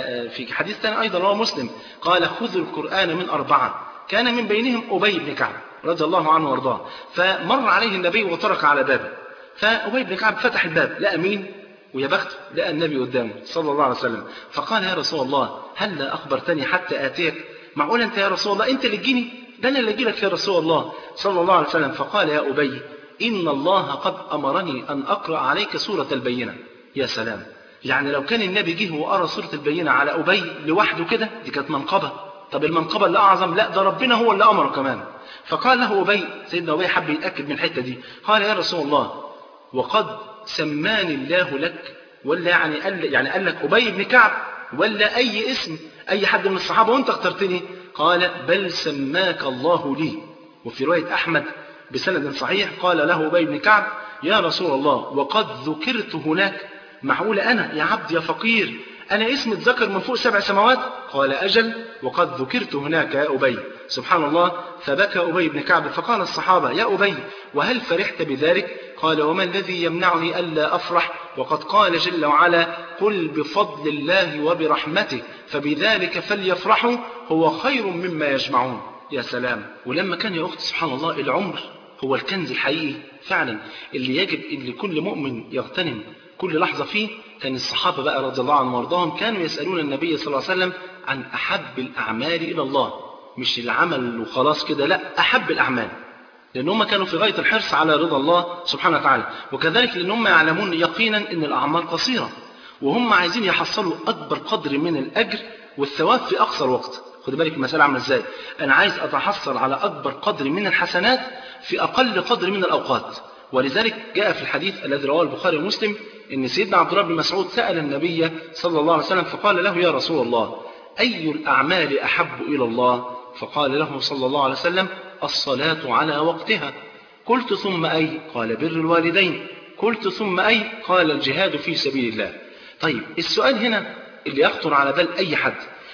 في حديث ثاني ايضا رواه مسلم قال خذوا القران من 4 كان من بينهم أبي بن كعب رضي الله عنه وارضاه. فمر عليه النبي وطرق على بابه، فأبي بن كعب فتح الباب لقى مين؟ ويا بخت لقى النبي قدامه صلى الله عليه وسلم. فقال يا رسول الله هل لا أخبرتني حتى آتيك؟ معقول أنت يا رسول الله أنت اللي تجيني؟ ده أنا اللي أجي لك يا رسول الله صلى الله عليه وسلم. فقال يا أبي إن الله قد أمرني أن أقرأ عليك سورة البينة. يا سلام، يعني لو كان النبي جه وقرأ سورة البينة على أبي لوحده كده دي كانت منقبة. طب المنقبة اللي أعظم لا ده ربنا هو اللي أمره كمان. فقال له أبي، سيدنا أبي حب يتأكد من الحتة دي، قال يا رسول الله وقد سماني الله لك، ولا يعني قال لك أبي بن كعب ولا أي اسم أي حد من الصحابة وأنت اخترتني؟ قال بل سماك الله لي. وفي رواية أحمد بسند صحيح قال له أبي بن كعب يا رسول الله وقد ذكرت هناك، معقول أنا يا عبد يا فقير أنا اسمي اتذكر من فوق 7 سماوات؟ قال أجل وقد ذكرت هناك يا أبي. سبحان الله. فبكى أبي بن كعب فقال الصحابة يا أبي وهل فرحت بذلك؟ قال وما الذي يمنعني ألا أفرح وقد قال جل وعلا قل بفضل الله وبرحمته فبذلك فليفرحوا هو خير مما يجمعون. يا سلام. ولما كان يا أخت سبحان الله العمر هو الكنز الحقيقي فعلا اللي يجب أن كل مؤمن يغتنم كل لحظة فيه، كان الصحابة بقى رضي الله عنهم وارضاهم كانوا يسألون النبي صلى الله عليه وسلم عن أحب الأعمال إلى الله، مش العمل وخلاص كده، لا أحب الأعمال، لأنهم كانوا في غاية الحرص على رضا الله سبحانه وتعالى. وكذلك لأنهم يعلمون يقينا أن الأعمال قصيرة وهم عايزين يحصلوا أكبر قدر من الأجر والثواب في أقصر وقت. خد بالك المسألة عاملة إزاي، أنا عايز أتحصل على أكبر قدر من الحسنات في أقل قدر من الأوقات. ولذلك جاء في الحديث الذي رواه البخاري ومسلم ان سيدنا عبد الله بن مسعود سأل النبي صلى الله عليه وسلم فقال له يا رسول الله أي الأعمال أحب إلى الله؟ فقال له صلى الله عليه وسلم الصلاة على وقتها. قلت ثم أي؟ قال بر الوالدين. قلت ثم أي؟ قال الجهاد في سبيل الله. طيب السؤال هنا اللي يخطر على بال أي حد،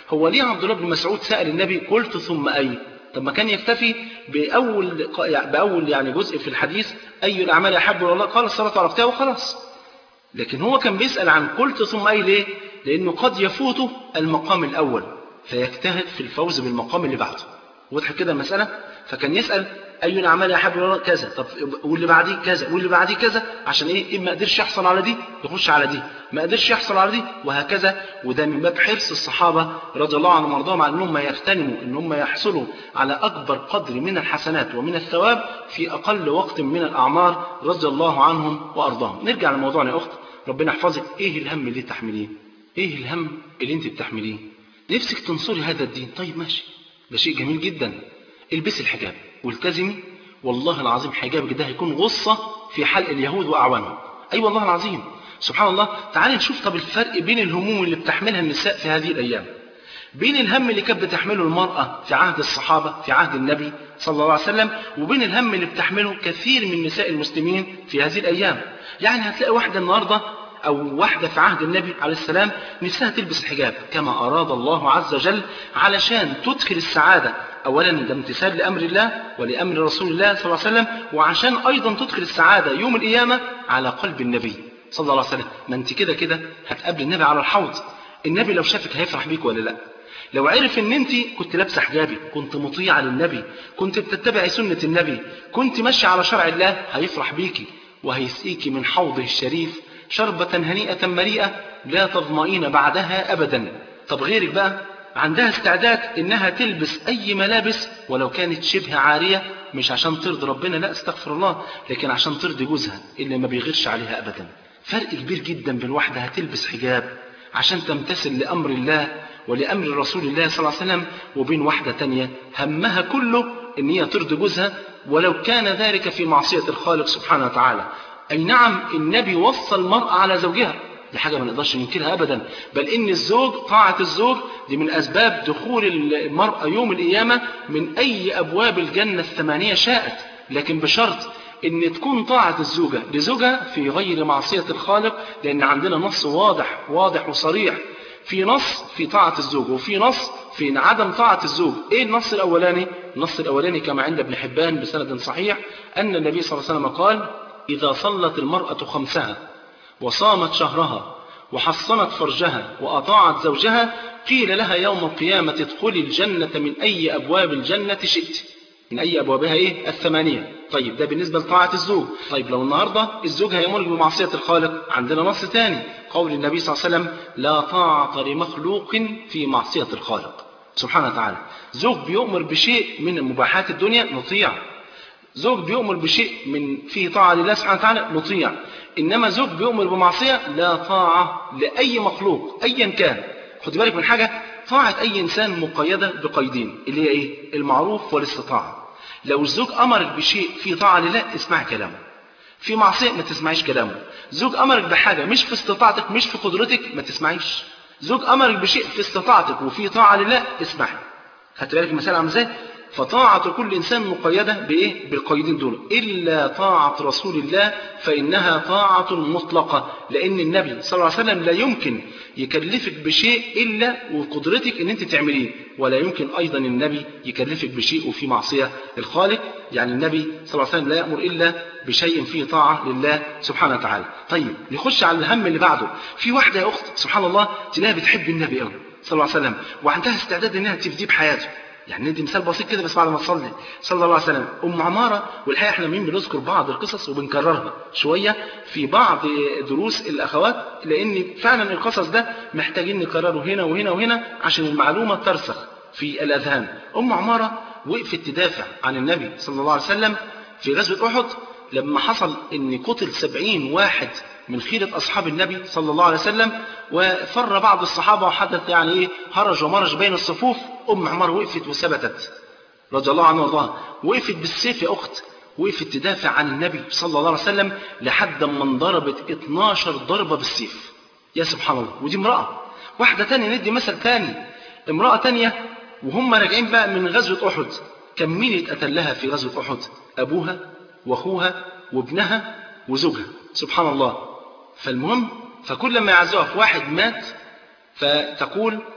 هو ليه عبد الله بن مسعود سأل النبي قلت ثم أي؟ طب ما كان يكتفي بأول يعني جزء في الحديث أي الأعمال أحب إلى الله؟ قال الصلاة على وقتها وخلاص. لكن هو كان بيسأل عن قلت ثم أي ليه؟ لأنه قد يفوته المقام الأول فيجتهد في الفوز بالمقام اللي بعده. وضح كده المسألة؟ فكان يسأل أي الأعمال أحب إلى الله كذا، طب واللي بعديه كذا واللي بعديه كذا، عشان إيه؟ ما قدرش يحصل على دي يخش على دي، ما قدرش يحصل على دي، وهكذا. وده من باب حرص الصحابة رضي الله عنهم وارضاهم على أنهم يغتنموا، أنهم يحصلوا على أكبر قدر من الحسنات ومن الثواب في أقل وقت من الأعمار رضي الله عنهم وأرضاهم. نرجع لموضوعنا يا أخت، ربنا يحفظك. إيه الهم اللي تحمليه؟ إيه الهم اللي أنت بتحمليه؟ نفسك تنصري هذا الدين، طيب ماشي، ده شيء جميل جدا. البسي الحجاب والتزمي، والله العظيم حجابك ده هيكون غصة في حلق اليهود وأعوانهم. أي والله العظيم، سبحان الله. تعالي نشوف طب الفرق بين الهموم اللي بتحملها النساء في هذه الأيام، بين الهم اللي كانت بتحمله المرأة في عهد الصحابة في عهد النبي صلى الله عليه وسلم، وبين الهم اللي بتحمله كثير من نساء المسلمين في هذه الأيام. يعني هتلاقي واحدة النهاردة أو واحدة في عهد النبي عليه السلام نفسها تلبس الحجاب كما أراد الله عز وجل علشان تدخل السعادة. أولا ده امتثال لأمر الله ولأمر رسول الله صلى الله عليه وسلم، وعشان أيضا تدخل السعادة يوم القيامة على قلب النبي صلى الله عليه وسلم. ما أنت كده كده هتقابل النبي على الحوض. النبي لو شافك هيفرح بيك ولا لا؟ لو عرف ان انت كنت لابسه حجابي، كنت مطيعه للنبي، كنت بتتبعي سنة النبي، كنت ماشيه على شرع الله، هيفرح بيكي وهيسقيكي من حوضه الشريف شربة هنيئة مريئة لا تظمئين بعدها أبدا. طب غيرك بقى عندها استعداد إنها تلبس أي ملابس ولو كانت شبه عارية، مش عشان ترضي ربنا، لا استغفر الله، لكن عشان ترضي جوزها اللي ما بيغيرش عليها أبدا. فرق كبير جدا بين واحدة هتلبس حجاب عشان تمتثل لأمر الله ولأمر رسول الله صلى الله عليه وسلم، وبين واحدة تانية همها كله إن هي ترضي جوزها ولو كان ذلك في معصية الخالق سبحانه وتعالى. أي نعم، النبي وصى المرأة على زوجها، دي حاجة ما نقدرش ننكرها أبدا، بل إن الزوج طاعة الزوج دي من أسباب دخول المرأة يوم القيامة من أي أبواب الجنة الثمانية شاءت، لكن بشرط إن تكون طاعة الزوجة لزوجها في غير معصية الخالق، لأن عندنا نص واضح وصريح، في نص في طاعة الزوج وفي نص في عدم طاعة الزوج. إيه النص الأولاني؟ النص الأولاني كما عند ابن حبان بسند صحيح أن النبي صلى الله عليه وسلم قال: إذا صلت المرأة خمسها وصامت شهرها وحصنت فرجها وأطاعت زوجها قيل لها يوم القيامة ادخلي الجنة من أي أبواب الجنة شئت. من أي أبوابها إيه؟ الثمانية. طيب ده بالنسبة لطاعة الزوج. طيب لو النهاردة الزوج هيمر بمعصية الخالق، عندنا نص تاني قول النبي صلى الله عليه وسلم: لا طاعة لمخلوق في معصية الخالق سبحانه وتعالى. زوج بيؤمر بشيء من مباحات الدنيا نطيع، زوج بيؤمر بشيء من فيه طاعة لله سبحانه وتعالى نطيع، إنما زوج بيؤمر بمعصية لا طاعة لأي مخلوق أيا كان. خد بالك من حاجة، طاعة أي إنسان مقيدة بقيدين اللي هي إيه؟ المعروف والاستطاعة. لو الزوج أمرك بشيء فيه طاعة لله اسمع كلامه، في معصية ما تسمعيش كلامه. زوج أمرك بحاجة مش في استطاعتك مش في قدرتك ما تسمعيش. زوج أمرك بشيء في استطاعتك وفيه طاعة لله اسمعي. خدت بالك المثال عامل ازاي؟ فطاعة كل إنسان مقيدة بإيه؟ بالقيدين دول، إلا طاعة رسول الله فإنها طاعة مطلقة، لأن النبي صلى الله عليه وسلم لا يمكن يكلفك بشيء إلا وقدرتك إن أنت تعمليه، ولا يمكن أيضا النبي يكلفك بشيء وفي معصية الخالق. يعني النبي صلى الله عليه وسلم لا يأمر إلا بشيء فيه طاعة لله سبحانه وتعالى. طيب نخش على الهم اللي بعده. في واحدة يا أخت سبحان الله تلاقيها بتحب النبي أوي صلى الله عليه وسلم وعندها استعداد إنها تفديه بحياته. يعني ندي مثال بسيط كده بس بعد ما تصلي صلى الله عليه وسلم، أم عمارة. والحقيقة احنا مين بنذكر بعض القصص وبنكررها شوية في بعض دروس الأخوات، لأن فعلا القصص ده محتاجين نكرره هنا وهنا وهنا عشان المعلومة ترسخ في الأذهان. أم عمارة وقفت تدافع عن النبي صلى الله عليه وسلم في غزوة أحد لما حصل إن قتل 70 واحد من خيرة أصحاب النبي صلى الله عليه وسلم، وفر بعض الصحابة وحدث يعني إيه هرج ومرج بين الصفوف. أم عمار وقفت وثبتت رضي الله عنه وارضاها، وقفت بالسيف يا أخت، وقفت تدافع عن النبي صلى الله عليه وسلم لحد ما انضربت 12 ضربة بالسيف. يا سبحان الله. ودي امرأة. واحدة تانية ندي مثل تاني، امرأة تانية وهم راجعين بقى من غزوة أحد، كان مين اتقتل لها في غزوة أحد؟ أبوها وأخوها وابنها وزوجها سبحان الله. فالمهم فكل ما يعزوها في واحد مات فتقول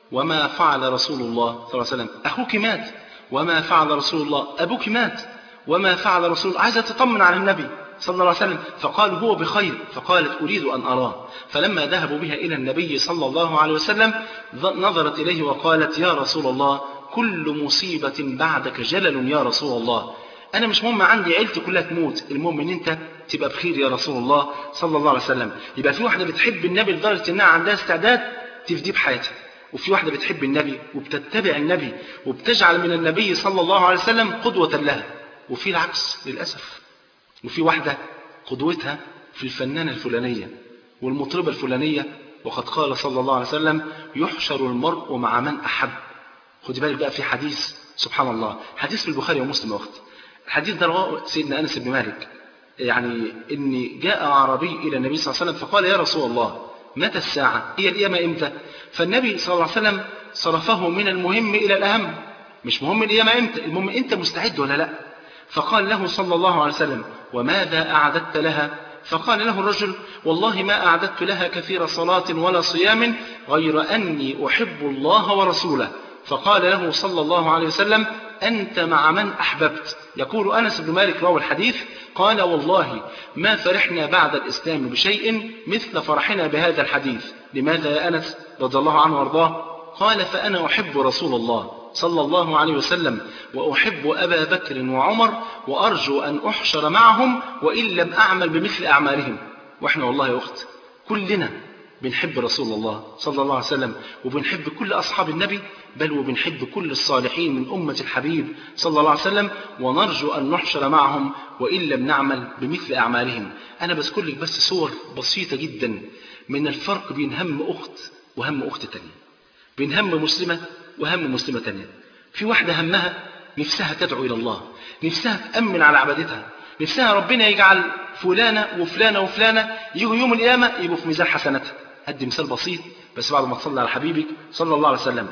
وما فعل رسول الله صلى الله عليه وسلم. أخوك مات، وما فعل رسول الله. أبوك مات، وما فعل رسول الله. عايزة تطمن على النبي صلى الله عليه وسلم، فقال هو بخير. فقالت أريد أن أراه. فلما ذهبوا بها إلى النبي صلى الله عليه وسلم نظرت إليه وقالت يا رسول الله كل مصيبة بعدك جلل يا رسول الله. أنا مش مهم عندي عيلتي كلها تموت، المهم إن أنت تبقى بخير يا رسول الله صلى الله عليه وسلم. يبقى في واحدة بتحب النبي لدرجة إنها عندها استعداد تفديه بحياتها، وفي واحدة بتحب النبي وبتتبع النبي وبتجعل من النبي صلى الله عليه وسلم قدوة لها، وفي العكس للأسف. وفي واحدة قدوتها في الفنانة الفلانية والمطربة الفلانية، وقد قال صلى الله عليه وسلم يحشر المرء مع من أحب. خدي بالك بقى في حديث سبحان الله، حديث في البخاري ومسلم وقت الحديث ده رواه سيدنا أنس بن مالك، يعني إن جاء أعرابي إلى النبي صلى الله عليه وسلم فقال يا رسول الله متى الساعة؟ هي القيامة إمتى؟ فالنبي صلى الله عليه وسلم صرفه من المهم إلى الأهم. مش مهم القيامة إمتى، المهم أنت مستعد ولا لا. فقال له صلى الله عليه وسلم وماذا أعددت لها؟ فقال له الرجل والله ما أعددت لها كثير صلاة ولا صيام غير أني أحب الله ورسوله. فقال له صلى الله عليه وسلم أنت مع من أحببت. يقول أنس بن مالك روى الحديث قال والله ما فرحنا بعد الإسلام بشيء مثل فرحنا بهذا الحديث. لماذا يا أنس رضي الله عنه وارضاه؟ قال فأنا أحب رسول الله صلى الله عليه وسلم وأحب أبا بكر وعمر وأرجو أن أحشر معهم وإن لم أعمل بمثل أعمالهم. وإحنا والله يا أخت كلنا بنحب رسول الله صلى الله عليه وسلم، وبنحب كل أصحاب النبي، بل وبنحب كل الصالحين من أمة الحبيب صلى الله عليه وسلم، ونرجو أن نحشر معهم وإن لم نعمل بمثل أعمالهم. أنا بذكر لك بس صور بسيطة جدا من الفرق بين هم أخت وهم أخت تانية، بين هم مسلمة وهم مسلمة تانية. في واحدة همها نفسها تدعو إلى الله، نفسها تأمن على عبادتها، نفسها ربنا يجعل فلانة وفلانة وفلانة يجوا يوم القيامة يبقوا في ميزان حسناتها. أدي مثال بسيط بس بعد ما تصلي على حبيبك صلى الله عليه وسلم.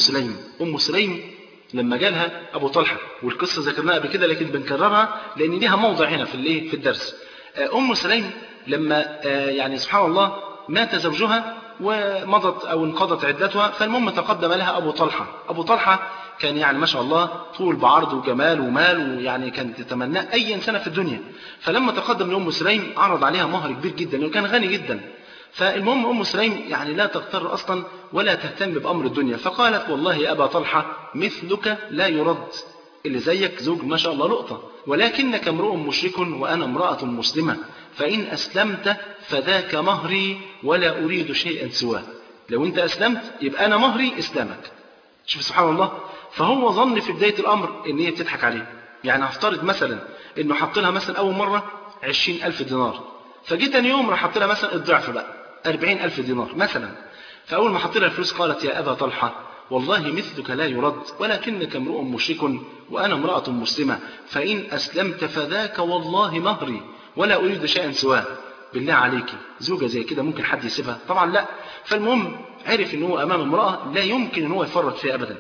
أم سليم لما جالها أبو طلحة، والقصة ذكرناها قبل كده لكن بنكررها لأن ليها موضع هنا في الدرس. أم سليم لما يعني سبحان الله مات زوجها ومضت أو انقضت عدتها، فالمهم تقدم لها أبو طلحة كان يعني ما شاء الله طول بعرض وجمال ومال، ويعني كانت تتمناه أي إنسانة في الدنيا. فلما تقدم لأم سليم عرض عليها مهر كبير جدا لأنه كان غني جدا. فالمهم أم سليم يعني لا تغتر أصلا ولا تهتم بأمر الدنيا، فقالت والله يا أبا طلحة مثلك لا يرد، اللي زيك زوج ما شاء الله لقطة، ولكنك امرؤ مشرك وأنا امرأة مسلمة، فإن أسلمت فذاك مهري ولا أريد شيئا سواه. لو أنت أسلمت يبقى أنا مهري إسلامك. شوف سبحان الله. فهو ظن في بداية الأمر إن هي بتضحك عليه. يعني هفترض مثلا إنه حط لها مثلا أول مرة 20,000 دينار، فجيت تاني يوم راح حط لها مثلا الضعف بقى 40,000 دينار مثلا. فأول ما حط لها الفلوس قالت يا أبا طلحة والله مثلك لا يرد، ولكنك امرؤ مشرك وأنا امرأة مسلمة، فإن أسلمت فذاك والله مهري ولا أريد شيئا سواه. بالله عليك زوجة زي كده ممكن حد يسيبها؟ طبعا لا. فالمهم عرف ان هو امام امرأة لا يمكن ان هو يفرط فيها ابدا.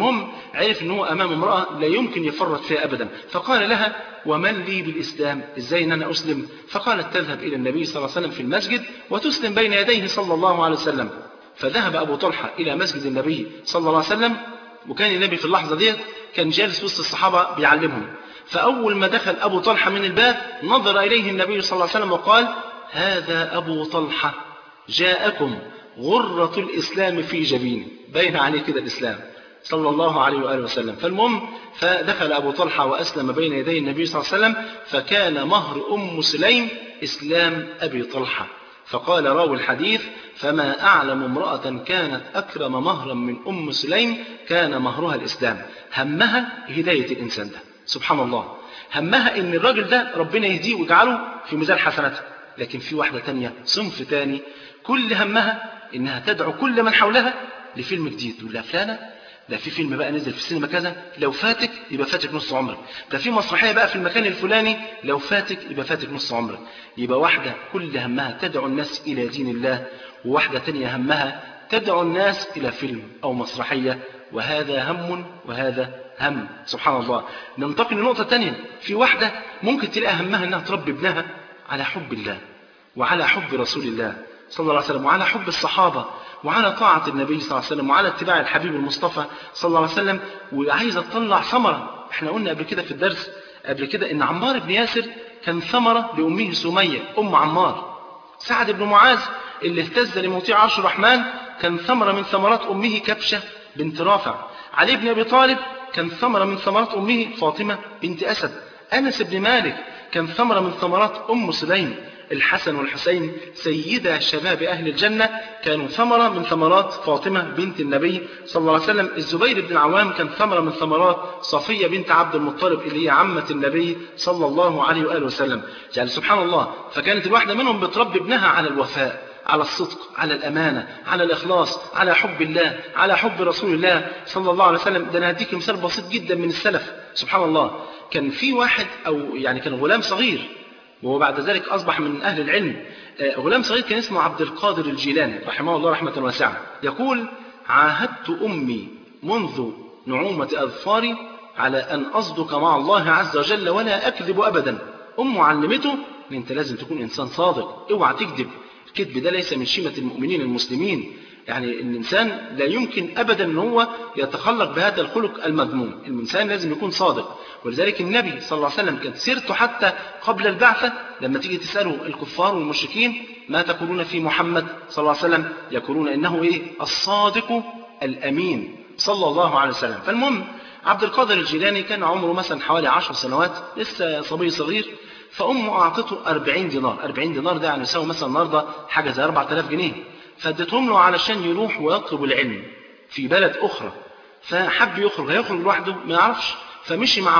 فقال لها ومن لي بالإسلام، ازاي ان انا اسلم؟ فقالت تذهب الى النبي صلى الله عليه وسلم في المسجد وتسلم بين يديه صلى الله عليه وسلم. فذهب ابو طلحة الى مسجد النبي صلى الله عليه وسلم، وكان النبي في اللحظة ديت كان جالس وسط الصحابة بيعلمهم. فاول ما دخل ابو طلحة من الباب نظر اليه النبي صلى الله عليه وسلم وقال هذا ابو طلحة جاءكم غرة الإسلام في جبينه، بين عليه كده الإسلام صلى الله عليه وآله وسلم. فالمهم فدخل أبو طلحة وأسلم بين يدي النبي صلى الله عليه وسلم، فكان مهر أم سليم إسلام أبي طلحة. فقال راوي الحديث فما أعلم امرأة كانت أكرم مهرا من أم سليم كان مهرها الإسلام. همها هداية الإنسان ده سبحان الله، همها إن الراجل ده ربنا يهديه ويجعله في ميزان حسناتها. لكن في واحدة تانية صنف تاني كل همها إنها تدعو كل من حولها لفيلم جديد. تقول لها فلانة ده في فيلم بقى نزل في السينما كذا، لو فاتك يبقى فاتك نص عمرك. ده في مسرحية بقى في المكان الفلاني، لو فاتك يبقى فاتك نص عمرك. يبقى واحدة كل همها تدعو الناس إلى دين الله، وواحدة تانية همها تدعو الناس إلى فيلم أو مسرحية، وهذا هم وهذا هم سبحان الله. ننتقل لنقطة تانية. في واحدة ممكن تلاقي همها أنها تربي ابنها على حب الله وعلى حب رسول الله صلى الله عليه وسلم وعلى حب الصحابة وعلى طاعة النبي صلى الله عليه وسلم وعلى اتباع الحبيب المصطفى صلى الله عليه وسلم، وعايزة تطلع ثمرة. احنا قلنا قبل كده في الدرس قبل كده ان عمار بن ياسر كان ثمرة لأمه سمية أم عمار. سعد بن معاذ اللي اهتز لمطيع عرش الرحمن كان ثمرة من ثمرات أمه كبشة بنت رافع. علي بن أبي طالب كان ثمرة من ثمرات أمه فاطمة بنت أسد. أنس بن مالك كان ثمرة من ثمرات أم سليم. الحسن والحسين سيدا شباب أهل الجنة كانوا ثمرة من ثمرات فاطمة بنت النبي صلى الله عليه وسلم. الزبير بن العوام كان ثمرة من ثمرات صفية بنت عبد المطلب اللي هي عمة النبي صلى الله عليه وآله وسلم. يعني سبحان الله، فكانت الواحدة منهم بتربي ابنها على الوفاء، على الصدق، على الأمانة، على الإخلاص، على حب الله، على حب رسول الله صلى الله عليه وسلم. ده أنا هديك مثال بسيط جدا من السلف. سبحان الله، كان في واحد أو يعني كان غلام صغير وهو بعد ذلك أصبح من أهل العلم. غلام صغير كان اسمه عبد القادر الجيلاني رحمه الله رحمة واسعة. يقول: عاهدت أمي منذ نعومة أظفاري على أن أصدق مع الله عز وجل ولا أكذب أبدا. أمه علمته أن أنت لازم تكون إنسان صادق، اوعى تكذب. الكذب ده ليس من شيمة المؤمنين المسلمين. يعني الإنسان لا يمكن أبدا أن هو يتخلق بهذا الخلق المذموم. الإنسان لازم يكون صادق. ولذلك النبي صلى الله عليه وسلم كانت سيرته حتى قبل البعثة لما تيجي تسأله الكفار والمشركين ما تقولون في محمد صلى الله عليه وسلم، يقولون إنه الصادق الأمين صلى الله عليه وسلم. فالمهم عبد القادر الجيلاني كان عمره مثلا حوالي 10 سنوات، لسه صبي صغير. فأمه أعطته 40 دينار. 40 دينار ده يعني يساوي مثلا النهارده حاجة زي 4000 جنيه. فادتهم له علشان يروح ويطلب العلم في بلد أخرى. فحب يخرج، هيخرج لوحده ما يعرفش، فمشي مع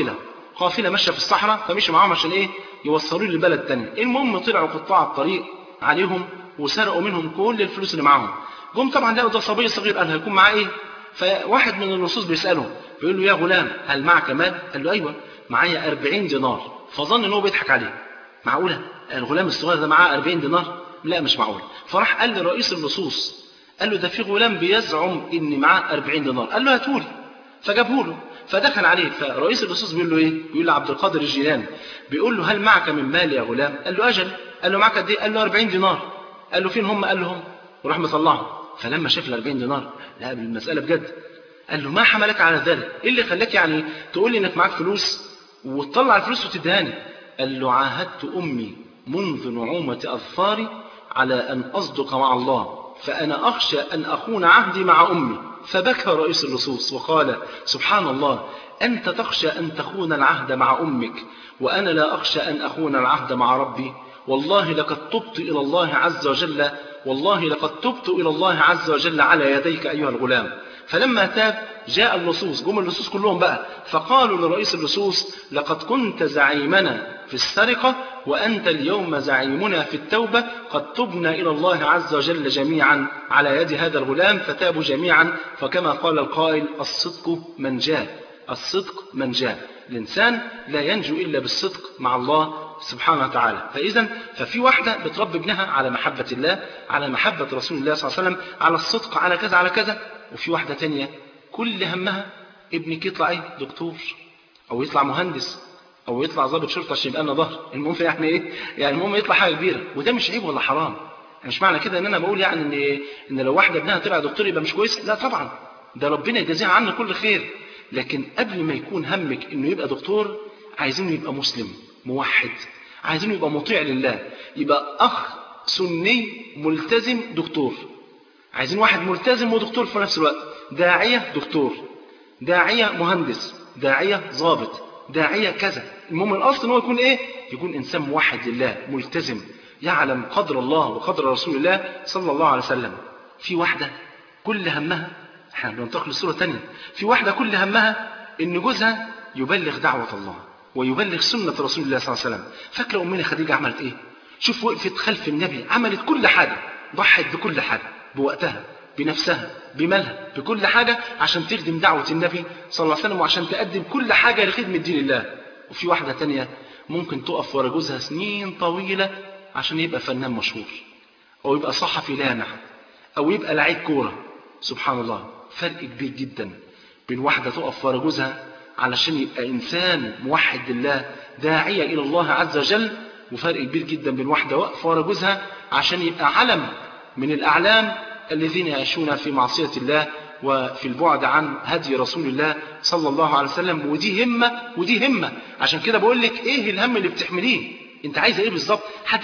قافلة ماشية في الصحراء، فمشي معاهم عشان يوصلوا لبلد تاني. المهم طلعوا قطاع الطريق عليهم وسرقوا منهم كل الفلوس اللي معاهم. جم طبعا لقوا ده صبي صغير، قال هيكون معاه ايه؟ فواحد من اللصوص بيسأله بيقول له: يا غلام هل معك مال؟ قال له: ايوه معايا 40 دينار. فظن ان هو بيضحك عليه. معقولة الغلام الصغير ده معاه 40 دينار؟ لا مش معقول. فراح قال لرئيس اللصوص، قال له: ده في غلام بيزعم ان معاه 40 دينار. قال له: هاتولي. فجابه له. فدخل عليه. فرئيس اللصوص بيقول له بيقول له عبد القادر الجيلاني بيقول له: هل معك من مال يا غلام؟ قال له: اجل. قال له: معك قد ايه؟ قال له: 40 دينار. قال له: فين هم؟ قال له: هم. وراح مطلعهم. فلما شاف ال 40 دينار لا بالمسألة بجد، قال له: ما حملك على ذلك؟ ايه اللي خلاك يعني تقول لي انك معاك فلوس وتطلع الفلوس وتدهاني؟ قال له: عاهدت امي منذ نعومة اظفاري على ان اصدق مع الله، فانا اخشى ان اخون عهدي مع امي. فبكى رئيس اللصوص وقال: سبحان الله، انت تخشى ان تخون العهد مع امك وانا لا اخشى ان اخون العهد مع ربي. والله لقد تبت الى الله عز وجل، والله لقد تبت الى الله عز وجل على يديك ايها الغلام. فلما تاب جاء اللصوص، جم اللصوص كلهم بقى، فقالوا لرئيس اللصوص: لقد كنت زعيمنا في السرقة وأنت اليوم زعيمنا في التوبة، قد تبنا إلى الله عز وجل جميعا على يد هذا الغلام. فتابوا جميعا. فكما قال القائل: الصدق من جاء، الصدق من جاء. الإنسان لا ينجو إلا بالصدق مع الله سبحانه وتعالى. ففي واحدة بتربي ابنها على محبة الله، على محبة رسول الله صلى الله عليه وسلم، على الصدق، على كذا على كذا. وفي واحدة تانية كل همها ابنك يطلع دكتور، أو يطلع مهندس، أو يطلع ضابط شرطة عشان يبقى لنا ظهر. المهم يعني يعني المهم يطلع حاجة كبيرة. وده مش عيب ولا حرام. يعني مش معنى كده ان انا بقول يعني ان لو واحدة ابنها طلع دكتور يبقى مش كويس. لا طبعا، ده ربنا يجازيها عنا كل خير. لكن قبل ما يكون همك انه يبقى دكتور، عايزينه يبقى مسلم موحد، عايزينه يبقى مطيع لله، يبقى اخ سني ملتزم دكتور. عايزين واحد ملتزم ودكتور في نفس الوقت، داعية دكتور، داعية مهندس، داعية ضابط، داعية كذا. المهم الأصل ان هو يكون يكون إنسان موحد لله ملتزم، يعلم قدر الله وقدر رسول الله صلى الله عليه وسلم. في واحدة كل همها، احنا بننتقل للصورة الثانية، في واحدة كل همها ان جوزها يبلغ دعوة الله ويبلغ سنة رسول الله صلى الله عليه وسلم. فاكرة أمنا خديجة عملت شوف وقفت خلف النبي، عملت كل حاجة، ضحت بكل حاجة، بوقتها، بنفسها، بمالها، بكل حاجة عشان تخدم دعوة النبي صلى الله عليه وسلم، وعشان تقدم كل حاجة لخدمة دين الله. وفي واحدة تانية ممكن تقف ورا جوزها سنين طويلة عشان يبقى فنان مشهور، أو يبقى صحفي لامع، أو يبقى لعيب كورة. سبحان الله، فرق كبير جدا بين واحدة تقف ورا جوزها علشان يبقى إنسان موحد لله داعية إلى الله عز وجل، وفرق كبير جدا بين واحدة واقفة ورا جوزها عشان يبقى علم من الأعلام الذين يعيشون في معصية الله وفي البعد عن هدي رسول الله صلى الله عليه وسلم. ودي همة ودي همة. عشان كده بقول لك ايه الهم اللي بتحمليه؟ انت عايزه ايه بالظبط؟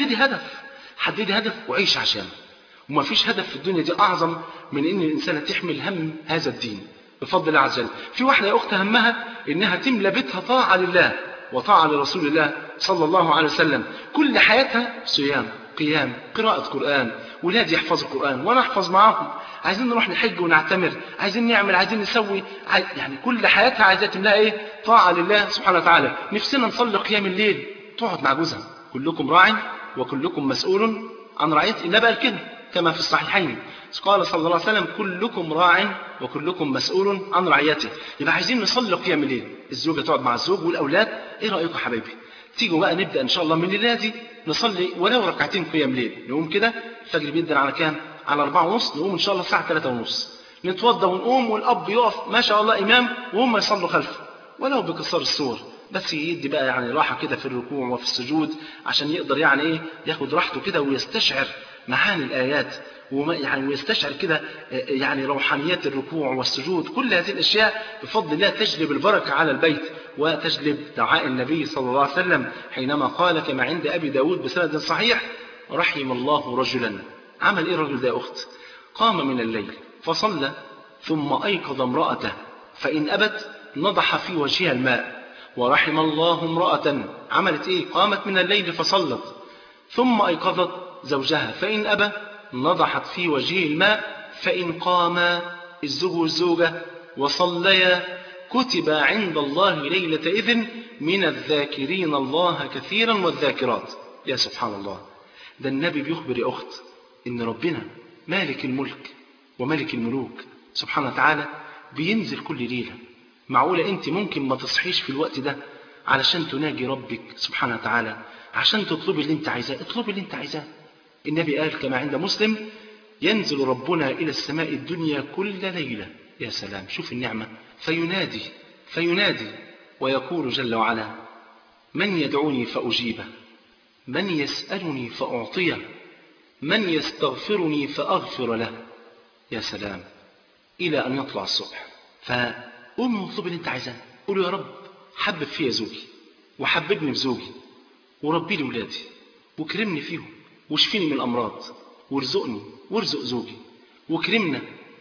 حددي هدف وعيش عشانه. وما فيش هدف في الدنيا دي اعظم من ان الانسان تحمل هم هذا الدين بفضل الله عز وجل. في واحدة يا اخت همها انها تملى بيتها طاعة لله وطاعة لرسول الله صلى الله عليه وسلم. كل حياتها صيام، قيام، قراءة قرآن، ولادي يحفظوا القرآن وانا احفظ معاهم، عايزين نروح نحج ونعتمر، عايزين نعمل، عايزين نسوي، يعني كل حياتها عايزة تملاها ايه؟ طاعة لله سبحانه وتعالى. نفسنا نصلي قيام الليل، تقعد مع جوزها، كلكم راع وكلكم مسؤول عن رعيته. النبي قال كده كما في الصحيحين، قال صلى الله عليه وسلم كلكم راع وكلكم مسؤول عن رعيته. يبقى عايزين نصلي قيام الليل، الزوجة تقعد مع الزوج والأولاد. ايه رأيكم حبايبي؟ تيجوا بقى نبدأ ان شاء الله من الليلة دي نصلي ولو ركعتين قيام ليل. نقوم كده الفجر بيدن على كام؟ على 4:30. نقوم ان شاء الله الساعة 3:30 نتوضى ونقوم، والأب يقف ما شاء الله إمام وهم يصلوا خلفه ولو بكسار السور، بس يدي بقى يعني راحة كده في الركوع وفي السجود عشان يقدر يعني ايه ياخد راحته كده ويستشعر معاني الآيات يعني ويستشعر كده يعني روحانيات الركوع والسجود. كل هذه الأشياء بفضل الله تجلب البركة على البيت وتجلب دعاء النبي صلى الله عليه وسلم حينما قال كما عند أبي داود بسند صحيح: رحم الله رجلا. عمل ايه الرجل ده يا أخت؟ قام من الليل فصلى ثم أيقظ امرأته فإن أبت نضح في وجهها الماء. ورحم الله امرأة عملت ايه؟ قامت من الليل فصلت ثم أيقظت زوجها فإن أبى نضحت في وجهه الماء. فإن قاما الزوج والزوجة وصليا كتب عند الله ليلة إذن من الذاكرين الله كثيرا والذاكرات. يا سبحان الله، ده النبي بيخبر يا أخت إن ربنا مالك الملك وملك الملوك سبحانه وتعالى بينزل كل ليلة. معقولة أنت ممكن ما تصحيش في الوقت ده علشان تناجي ربك سبحانه وتعالى، عشان تطلبي اللي أنت عايزاه؟ اطلبي اللي أنت عايزاه. النبي قال كما عند مسلم: ينزل ربنا إلى السماء الدنيا كل ليلة. يا سلام، شوف النعمة. فينادي ويقول جل وعلا: من يدعوني فأجيبه، من يسألني فأعطيه، من يستغفرني فأغفر له. يا سلام، إلى أن يطلع الصبح. فقومي واطلبي اللي أنت عايزاه. قولوا: يا رب حبب فيا زوجي وحببني بزوجي وربي لي ولادي وكرمني فيهم واشفيني من الأمراض وارزقني وارزق زوجي وكرمنا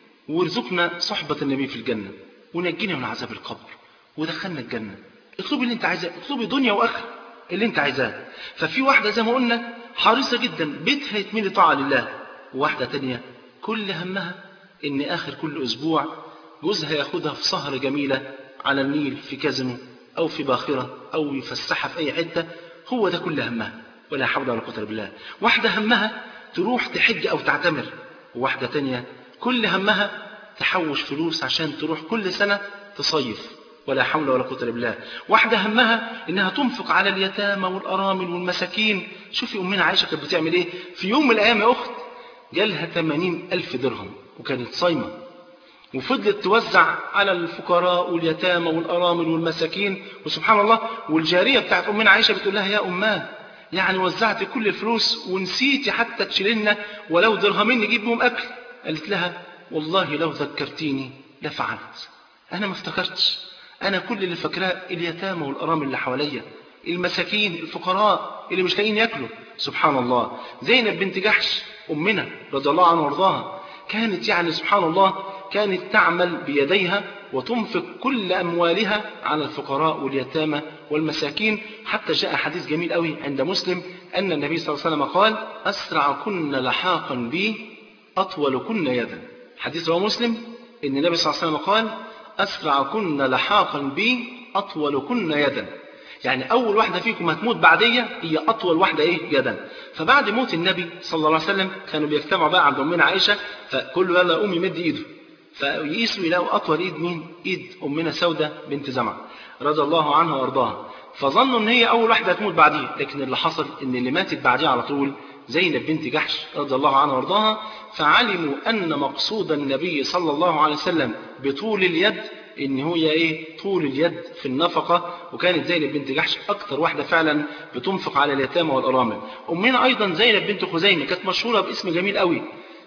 وارزقنا صحبة النبي في الجنة ونجينا من عذاب القبر ودخلنا الجنة. اطلبي اللي انت عايزاه، اطلبي دنيا وآخرة اللي انت عايزاه. ففي واحدة زي ما قلنا حريصة جدا بيتها يتملي طاعة لله، وواحدة تانية كل همها ان آخر كل أسبوع جوزها ياخدها في سهرة جميلة على النيل في كازينو أو في باخرة أو يفسحها في أي حتة. هو ده كل همها، ولا حول ولا قوة إلا بالله. واحدة همها تروح تحج أو تعتمر، وواحدة تانية كل همها تحوش فلوس عشان تروح كل سنة تصيف، ولا حول ولا قوة إلا بالله. واحدة همها إنها تنفق على اليتامى والأرامل والمساكين. شوفي أمنا عائشة كانت بتعمل إيه في يوم من الأيام يا أخت؟ جالها 80,000 درهم وكانت صايمة، وفضلت توزع على الفقراء واليتامى والأرامل والمساكين. وسبحان الله، والجارية بتاعت أمنا عائشة بتقول لها: يا أمان، يعني وزعت كل الفلوس ونسيتي حتى تشيلنا ولو درهمين نجيب بهم أكل. قالت لها: والله لو ذكرتيني لفعلت. أنا ما افتكرتش، أنا كل اللي فاكراه اليتامى والأرامل اللي حواليا، المساكين الفقراء اللي مش لاقيين ياكلوا. سبحان الله. زينب بنت جحش أمنا رضي الله عنها وارضاها كانت يعني سبحان الله كانت تعمل بيديها وتنفق كل أموالها على الفقراء واليتامى والمساكين. حتى جاء حديث جميل قوي عند مسلم أن النبي صلى الله عليه وسلم قال: أسرع كن لحاقا بي أطول كن يدا. حديث رواه مسلم أن النبي صلى الله عليه وسلم قال: أسرع كن لحاقا بي أطول كن يدا. يعني أول واحدة فيكم هتموت بعدية هي أطول واحدة يدا. فبعد موت النبي صلى الله عليه وسلم كانوا بيجتمعوا بقى عند أمنا عائشة، فكل يلا أمي مد إيده، فيقيسوا يلاقوا أطول إيد مين؟ إيد أمنا سودة بنت زمعة رضي الله عنها وارضاها. فظنوا ان هي اول واحده هتموت بعديه، لكن اللي حصل ان اللي ماتت بعديه على طول زينب بنت جحش رضي الله عنها وارضاها. فعلموا ان مقصود النبي صلى الله عليه وسلم بطول اليد ان هي ايه؟ طول اليد في النفقه. وكانت زينب بنت جحش اكثر واحده فعلا بتنفق على اليتامى والارامل. امنا ايضا زينب بنت خزيمه كانت مشهوره باسم جميل قوي،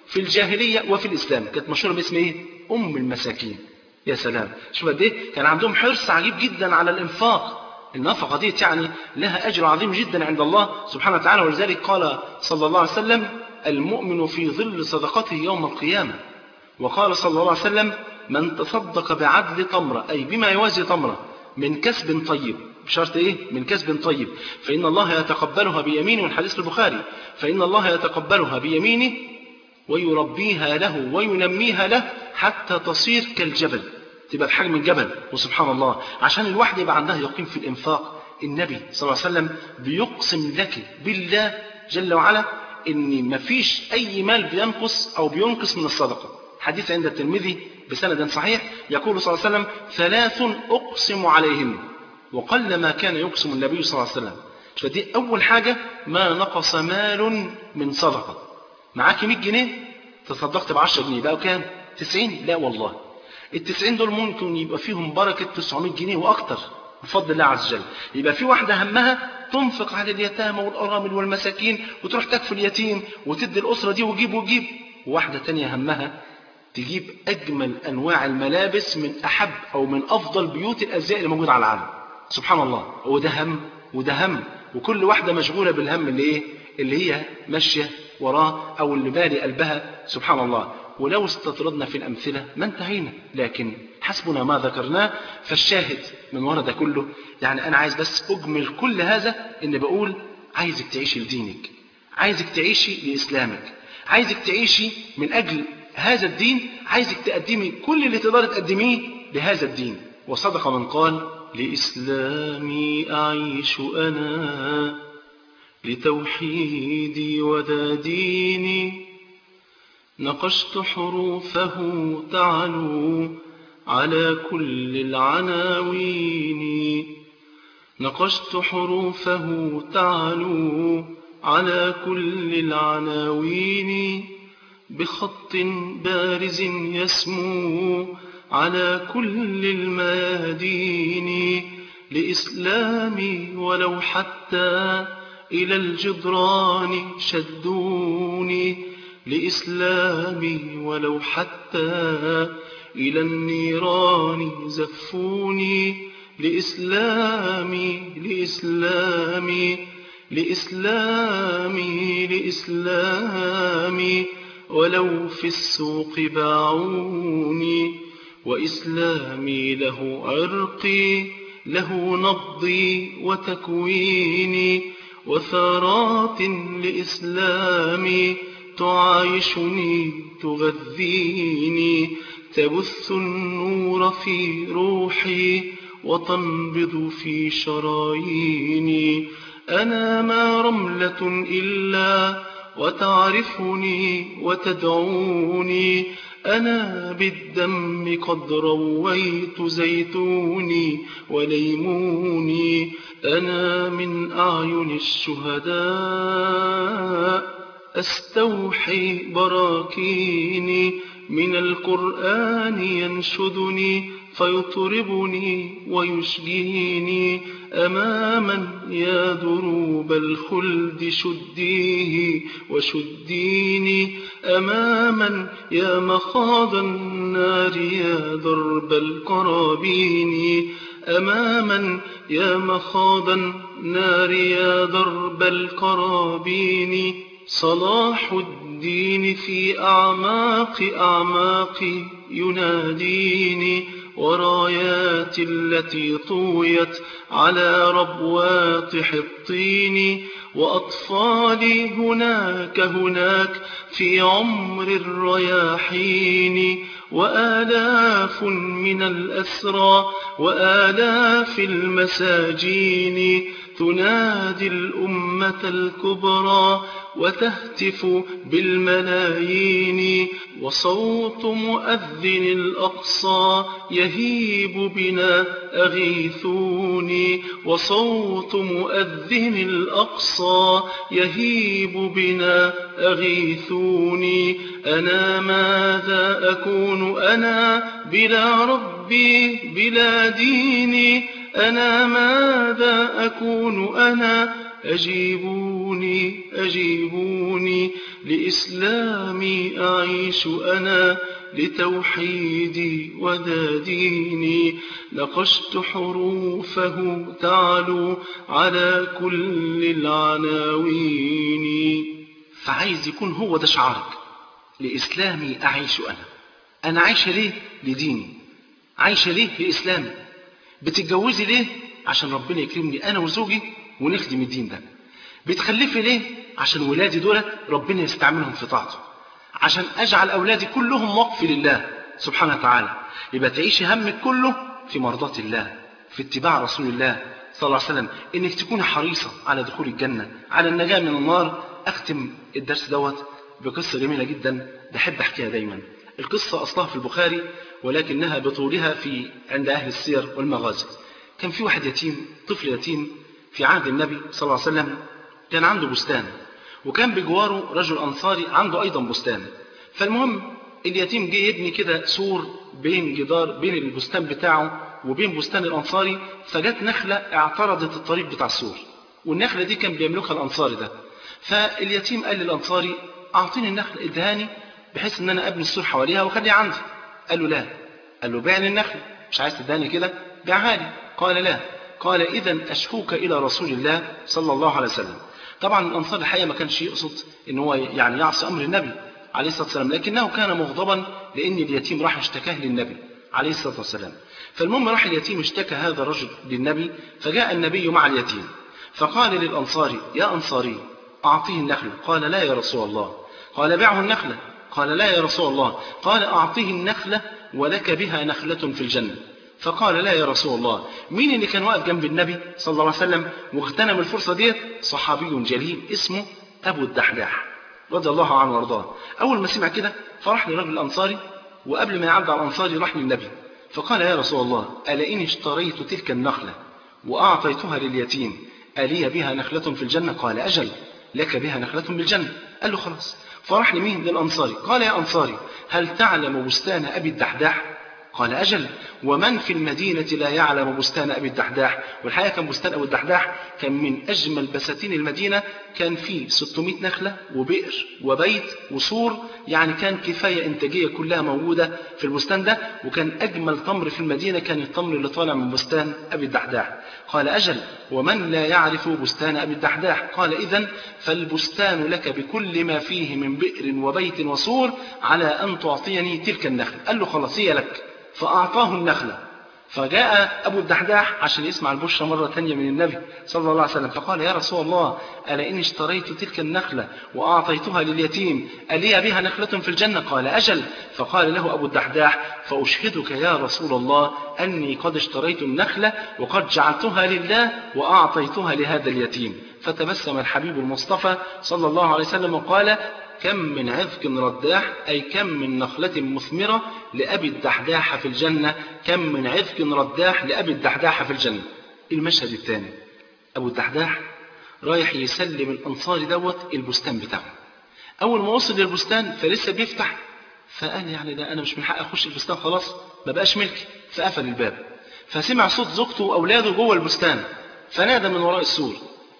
في الجاهلية وفي الإسلام، كانت مشهورة باسم إيه؟ أم المساكين. يا سلام، شوف قد إيه كان عندهم حرص عجيب جدا على الإنفاق. النفقة دي يعني لها أجر عظيم جدا عند الله سبحانه وتعالى، ولذلك قال صلى الله عليه وسلم: المؤمن في ظل صدقته يوم القيامة. وقال صلى الله عليه وسلم: من تصدق بعدل تمرة، أي بما يوازي تمرة، من كسب طيب، بشرط إيه؟ من كسب طيب، فإن الله يتقبلها بيمينه، والحديث البخاري، فإن الله يتقبلها بيمينه ويربيها له وينميها له حتى تصير كالجبل، تبقى بحجم الجبل. وسبحان الله، عشان الواحد يبقى عندها يقين في الإنفاق، النبي صلى الله عليه وسلم بيقسم لك بالله جل وعلا إن مفيش أي مال بينقص أو بينقص من الصدقة. حديث عند الترمذي بسند صحيح، يقول صلى الله عليه وسلم: 3 أقسم عليهم، وقل ما كان يقسم النبي صلى الله عليه وسلم. فدي أول حاجة، ما نقص مال من صدقة. معاك 100 جنيه تصدقت ب10 جنيه، بقى كام؟ 90؟ لا والله، ال90 دول ممكن يبقى فيهم بركة 900 جنيه وأكتر بفضل الله عز وجل. يبقى في واحدة همها تنفق على اليتامى والأرامل والمساكين، وتروح تكفل اليتيم وتدي الأسرة دي وجيب، وواحدة تانية همها تجيب أجمل أنواع الملابس من أحب أو من أفضل بيوت الأزياء اللي موجودة على العالم. سبحان الله، وده هم وده هم، وكل واحدة مشغولة بالهم اللي هي ماشية وراه أو اللي بالي قلبها. سبحان الله، ولو استطردنا في الأمثلة ما انتهينا، لكن حسبنا ما ذكرناه. فالشاهد من وراء ده كله، يعني أنا عايز بس أجمل كل هذا، إن بقول عايزك تعيشي لدينك، عايزك تعيشي لإسلامك، عايزك تعيشي من أجل هذا الدين، عايزك تقدمي كل اللي تقدر تقدميه لهذا الدين. وصدق من قال: لإسلامي أعيش أنا، لتوحيدي وذا ديني، نقشت حروفه تعلو على كل العناوين، نقشت حروفه تعلو على كل العناوين، بخط بارز يسمو على كل الميادين، لإسلامي ولو حتى إلى الجدران شدوني، لإسلامي ولو حتى إلى النيران زفوني، لإسلامي لإسلامي لإسلامي لإسلامي ولو في السوق باعوني، وإسلامي له عرقي، له نبضي وتكويني، وثارات لإسلامي تعايشني تغذيني، تبث النور في روحي وتنبض في شراييني. أنا ما رملة إلا وتعرفني وتدعوني، أنا بالدم قد رويت زيتوني وليموني، أنا من أعين الشهداء أستوحي براكيني، من القرآن ينشدني فيطربني ويشجيني، أماما يا دروب الخلد شديه وشديني، أماما يا مخاض النار يا درب القرابين، أماما يا مخاض النار يا درب القرابين، صلاح الدين في أعماقي يناديني، ورايات التي طويت على ربوات حطين، وأطفالي هناك في عمر الرياحين، وآلاف من الأسرى وآلاف المساجين، تنادي الأمة الكبرى وتهتف بالملايين، وصوت مؤذن الأقصى يهيب بنا أغيثوني، وصوت مؤذن الأقصى يهيب بنا أغيثوني، أنا ماذا أكون أنا بلا ربي بلا ديني، أنا ماذا أكون أنا أجيبوني أجيبوني لإسلامي أعيش أنا لتوحيدي وذا ديني نقشت حروفه تعلو على كل العناوين. فعايز يكون هو ده شعارك، لإسلامي أعيش أنا عايشة ليه؟ لديني. عايشة ليه؟ لإسلامي. بتتجوزي ليه؟ عشان ربنا يكرمني أنا وزوجي ونخدم الدين ده. بتخلفي ليه؟ عشان ولادي دولت ربنا يستعملهم في طاعته، عشان أجعل أولادي كلهم وقف لله سبحانه وتعالى. يبقى تعيشي همك كله في مرضاة الله، في اتباع رسول الله صلى الله عليه وسلم، إنك تكون حريصة على دخول الجنة، على النجاة من النار. أختم الدرس دوت بقصة جميلة جدا بحب أحكيها دايما. القصة أصلها في البخاري ولكنها بطولها عند أهل السير والمغازي. كان في واحد يتيم، طفل يتيم في عهد النبي صلى الله عليه وسلم، كان عنده بستان، وكان بجواره رجل أنصاري عنده أيضا بستان. فالمهم اليتيم جه يبني كده سور بين البستان بتاعه وبين بستان الأنصاري، فجت نخلة اعترضت الطريق بتاع السور، والنخلة دي كان بيملكها الأنصاري ده. فاليتيم قال للأنصاري أعطيني النخلة، ادهاني بحيث ان انا ابني السور حواليها وخليها عندي. قال له لا. قال له بيعني النخلة، مش عايز تدهاني كده؟ بيعها لي. قال لا. قال إذن أشكوك إلى رسول الله صلى الله عليه وسلم. طبعا الأنصار الحقيقة ما كانش يقصد ان هو يعني يعصي أمر النبي عليه الصلاة والسلام، لكنه كان مغضبا لأن اليتيم راح اشتكاه للنبي عليه الصلاة والسلام. فالمهم راح اليتيم اشتكى هذا الرجل للنبي، فجاء النبي مع اليتيم فقال للأنصاري يا أنصاري أعطيه النخلة. قال لا يا رسول الله. قال بيعه النخلة. قال لا يا رسول الله. قال أعطيه النخلة ولك بها نخلة في الجنة. فقال لا يا رسول الله. مين اللي كان واقف جنب النبي صلى الله عليه وسلم واغتنم الفرصة دي؟ صحابي جليل اسمه أبو الدحداح رضي الله عنه وارضاه. أول ما سمع كده فرح للرجل الأنصاري، وقبل ما يعدى على الأنصاري راح للنبي فقال يا رسول الله ألا إن اشتريت تلك النخلة وأعطيتها لليتيم ألي بها نخلة في الجنة؟ قال أجل لك بها نخلة بالجنة. قال له خلاص. فرح لمين؟ للأنصاري. قال يا أنصاري هل تعلم بستان أبي الدحداح؟ قال أجل ومن في المدينة لا يعلم بستان أبي الدحداح. والحقيقة كان بستان أبي الدحداح كان من أجمل بساتين المدينة، كان فيه 600 نخلة وبئر وبيت وسور، يعني كان كفاية إنتاجية كلها موجودة في البستان ده. وكان أجمل تمر في المدينة كان التمر اللي طالع من بستان أبي الدحداح. قال أجل ومن لا يعرف بستان أبي الدحداح؟ قال إذن فالبستان لك بكل ما فيه من بئر وبيت وسور على أن تعطيني تلك النخل. قال له خلاص هي لك. فأعطاه النخلة. فجاء أبو الدحداح عشان يسمع البشرى مرة تانية من النبي صلى الله عليه وسلم فقال يا رسول الله ألا إني اشتريت تلك النخلة وأعطيتها لليتيم ألي بها نخلة في الجنة؟ قال أجل. فقال له أبو الدحداح فأشهدك يا رسول الله أني قد اشتريت النخلة وقد جعلتها لله وأعطيتها لهذا اليتيم. فتبسم الحبيب المصطفى صلى الله عليه وسلم وقال كم من عذق رداح، أي كم من نخلة مثمرة لأبي الدحداح في الجنة، كم من عذق رداح لأبي الدحداح في الجنة. المشهد الثاني أبو الدحداح رايح يسلم الأنصاري دوت البستان بتاعه. أول ما وصل للبستان فلسه بيفتح، فقال يعني ده أنا مش من حق أخش البستان، خلاص ما بقاش ملكي، فقفل الباب. فسمع صوت زوجته وأولاده جوه البستان فنادى من وراء السور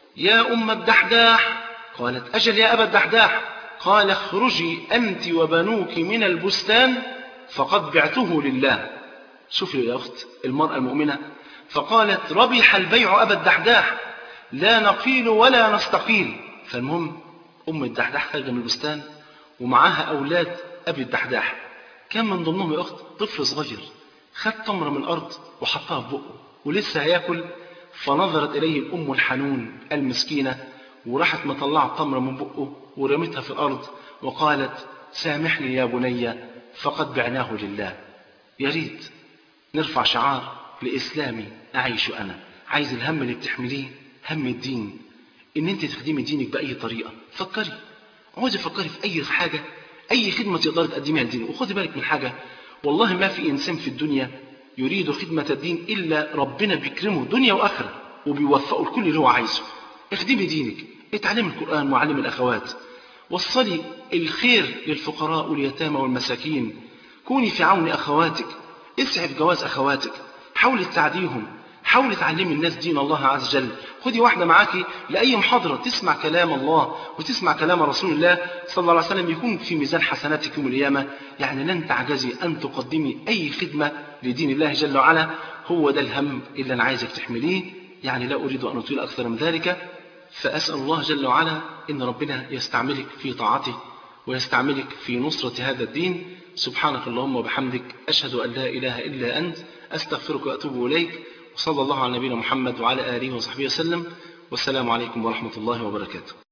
يا أم الدحداح. قالت أجل يا أبا الدحداح. قال اخرجي أنت وبنوك من البستان فقد بعته لله. شوفوا يا أخت المرأة المؤمنة، فقالت ربح البيع أبا الدحداح لا نقيل ولا نستقيل. فالمهم أم الدحداح خارجة من البستان ومعاها أولاد أبي الدحداح، كان من ضمنهم يا أخت طفل صغير خد تمرة من الأرض وحطها في بقه ولسه هياكل، فنظرت إليه الأم الحنون المسكينة وراحت مطلعة التمرة من بقه ورمتها في الأرض وقالت سامحني يا بني فقد بعناه لله. يا ريت نرفع شعار لإسلامي أعيش أنا. عايز الهم اللي بتحمليه هم الدين، إن أنت تخدمي دينك بأي طريقة. فكري، عاوزة فكري في أي حاجة، أي خدمة تقدر تقدميها لدينك. وخدي بالك من حاجة، والله ما في إنسان في الدنيا يريد خدمة الدين إلا ربنا بيكرمه دنيا وآخرة وبيوفقه لكل اللي هو عايزه. اخدمي دينك، اتعلمي القرآن وعلمي الأخوات، وصلي الخير للفقراء واليتامى والمساكين، كوني في عون أخواتك، اسعي في جواز أخواتك، حاولي تساعديهم، حاول تعلمي الناس دين الله عز وجل. خدي واحدة معاكي لأي محاضرة تسمع كلام الله وتسمع كلام رسول الله صلى الله عليه وسلم، يكون في ميزان حسناتك يوم القيامة. يعني لن تعجزي أن تقدمي أي خدمة لدين الله جل وعلا. هو ده الهم اللي أنا عايزك تحمليه. يعني لا أريد أن أطيل أكثر من ذلك، فأسأل الله جل وعلا إن ربنا يستعملك في طاعته ويستعملك في نصرة هذا الدين. سبحانك اللهم وبحمدك، أشهد أن لا إله إلا أنت، أستغفرك وأتوب إليك. وصلى الله على نبينا محمد وعلى آله وصحبه وسلم. والسلام عليكم ورحمة الله وبركاته.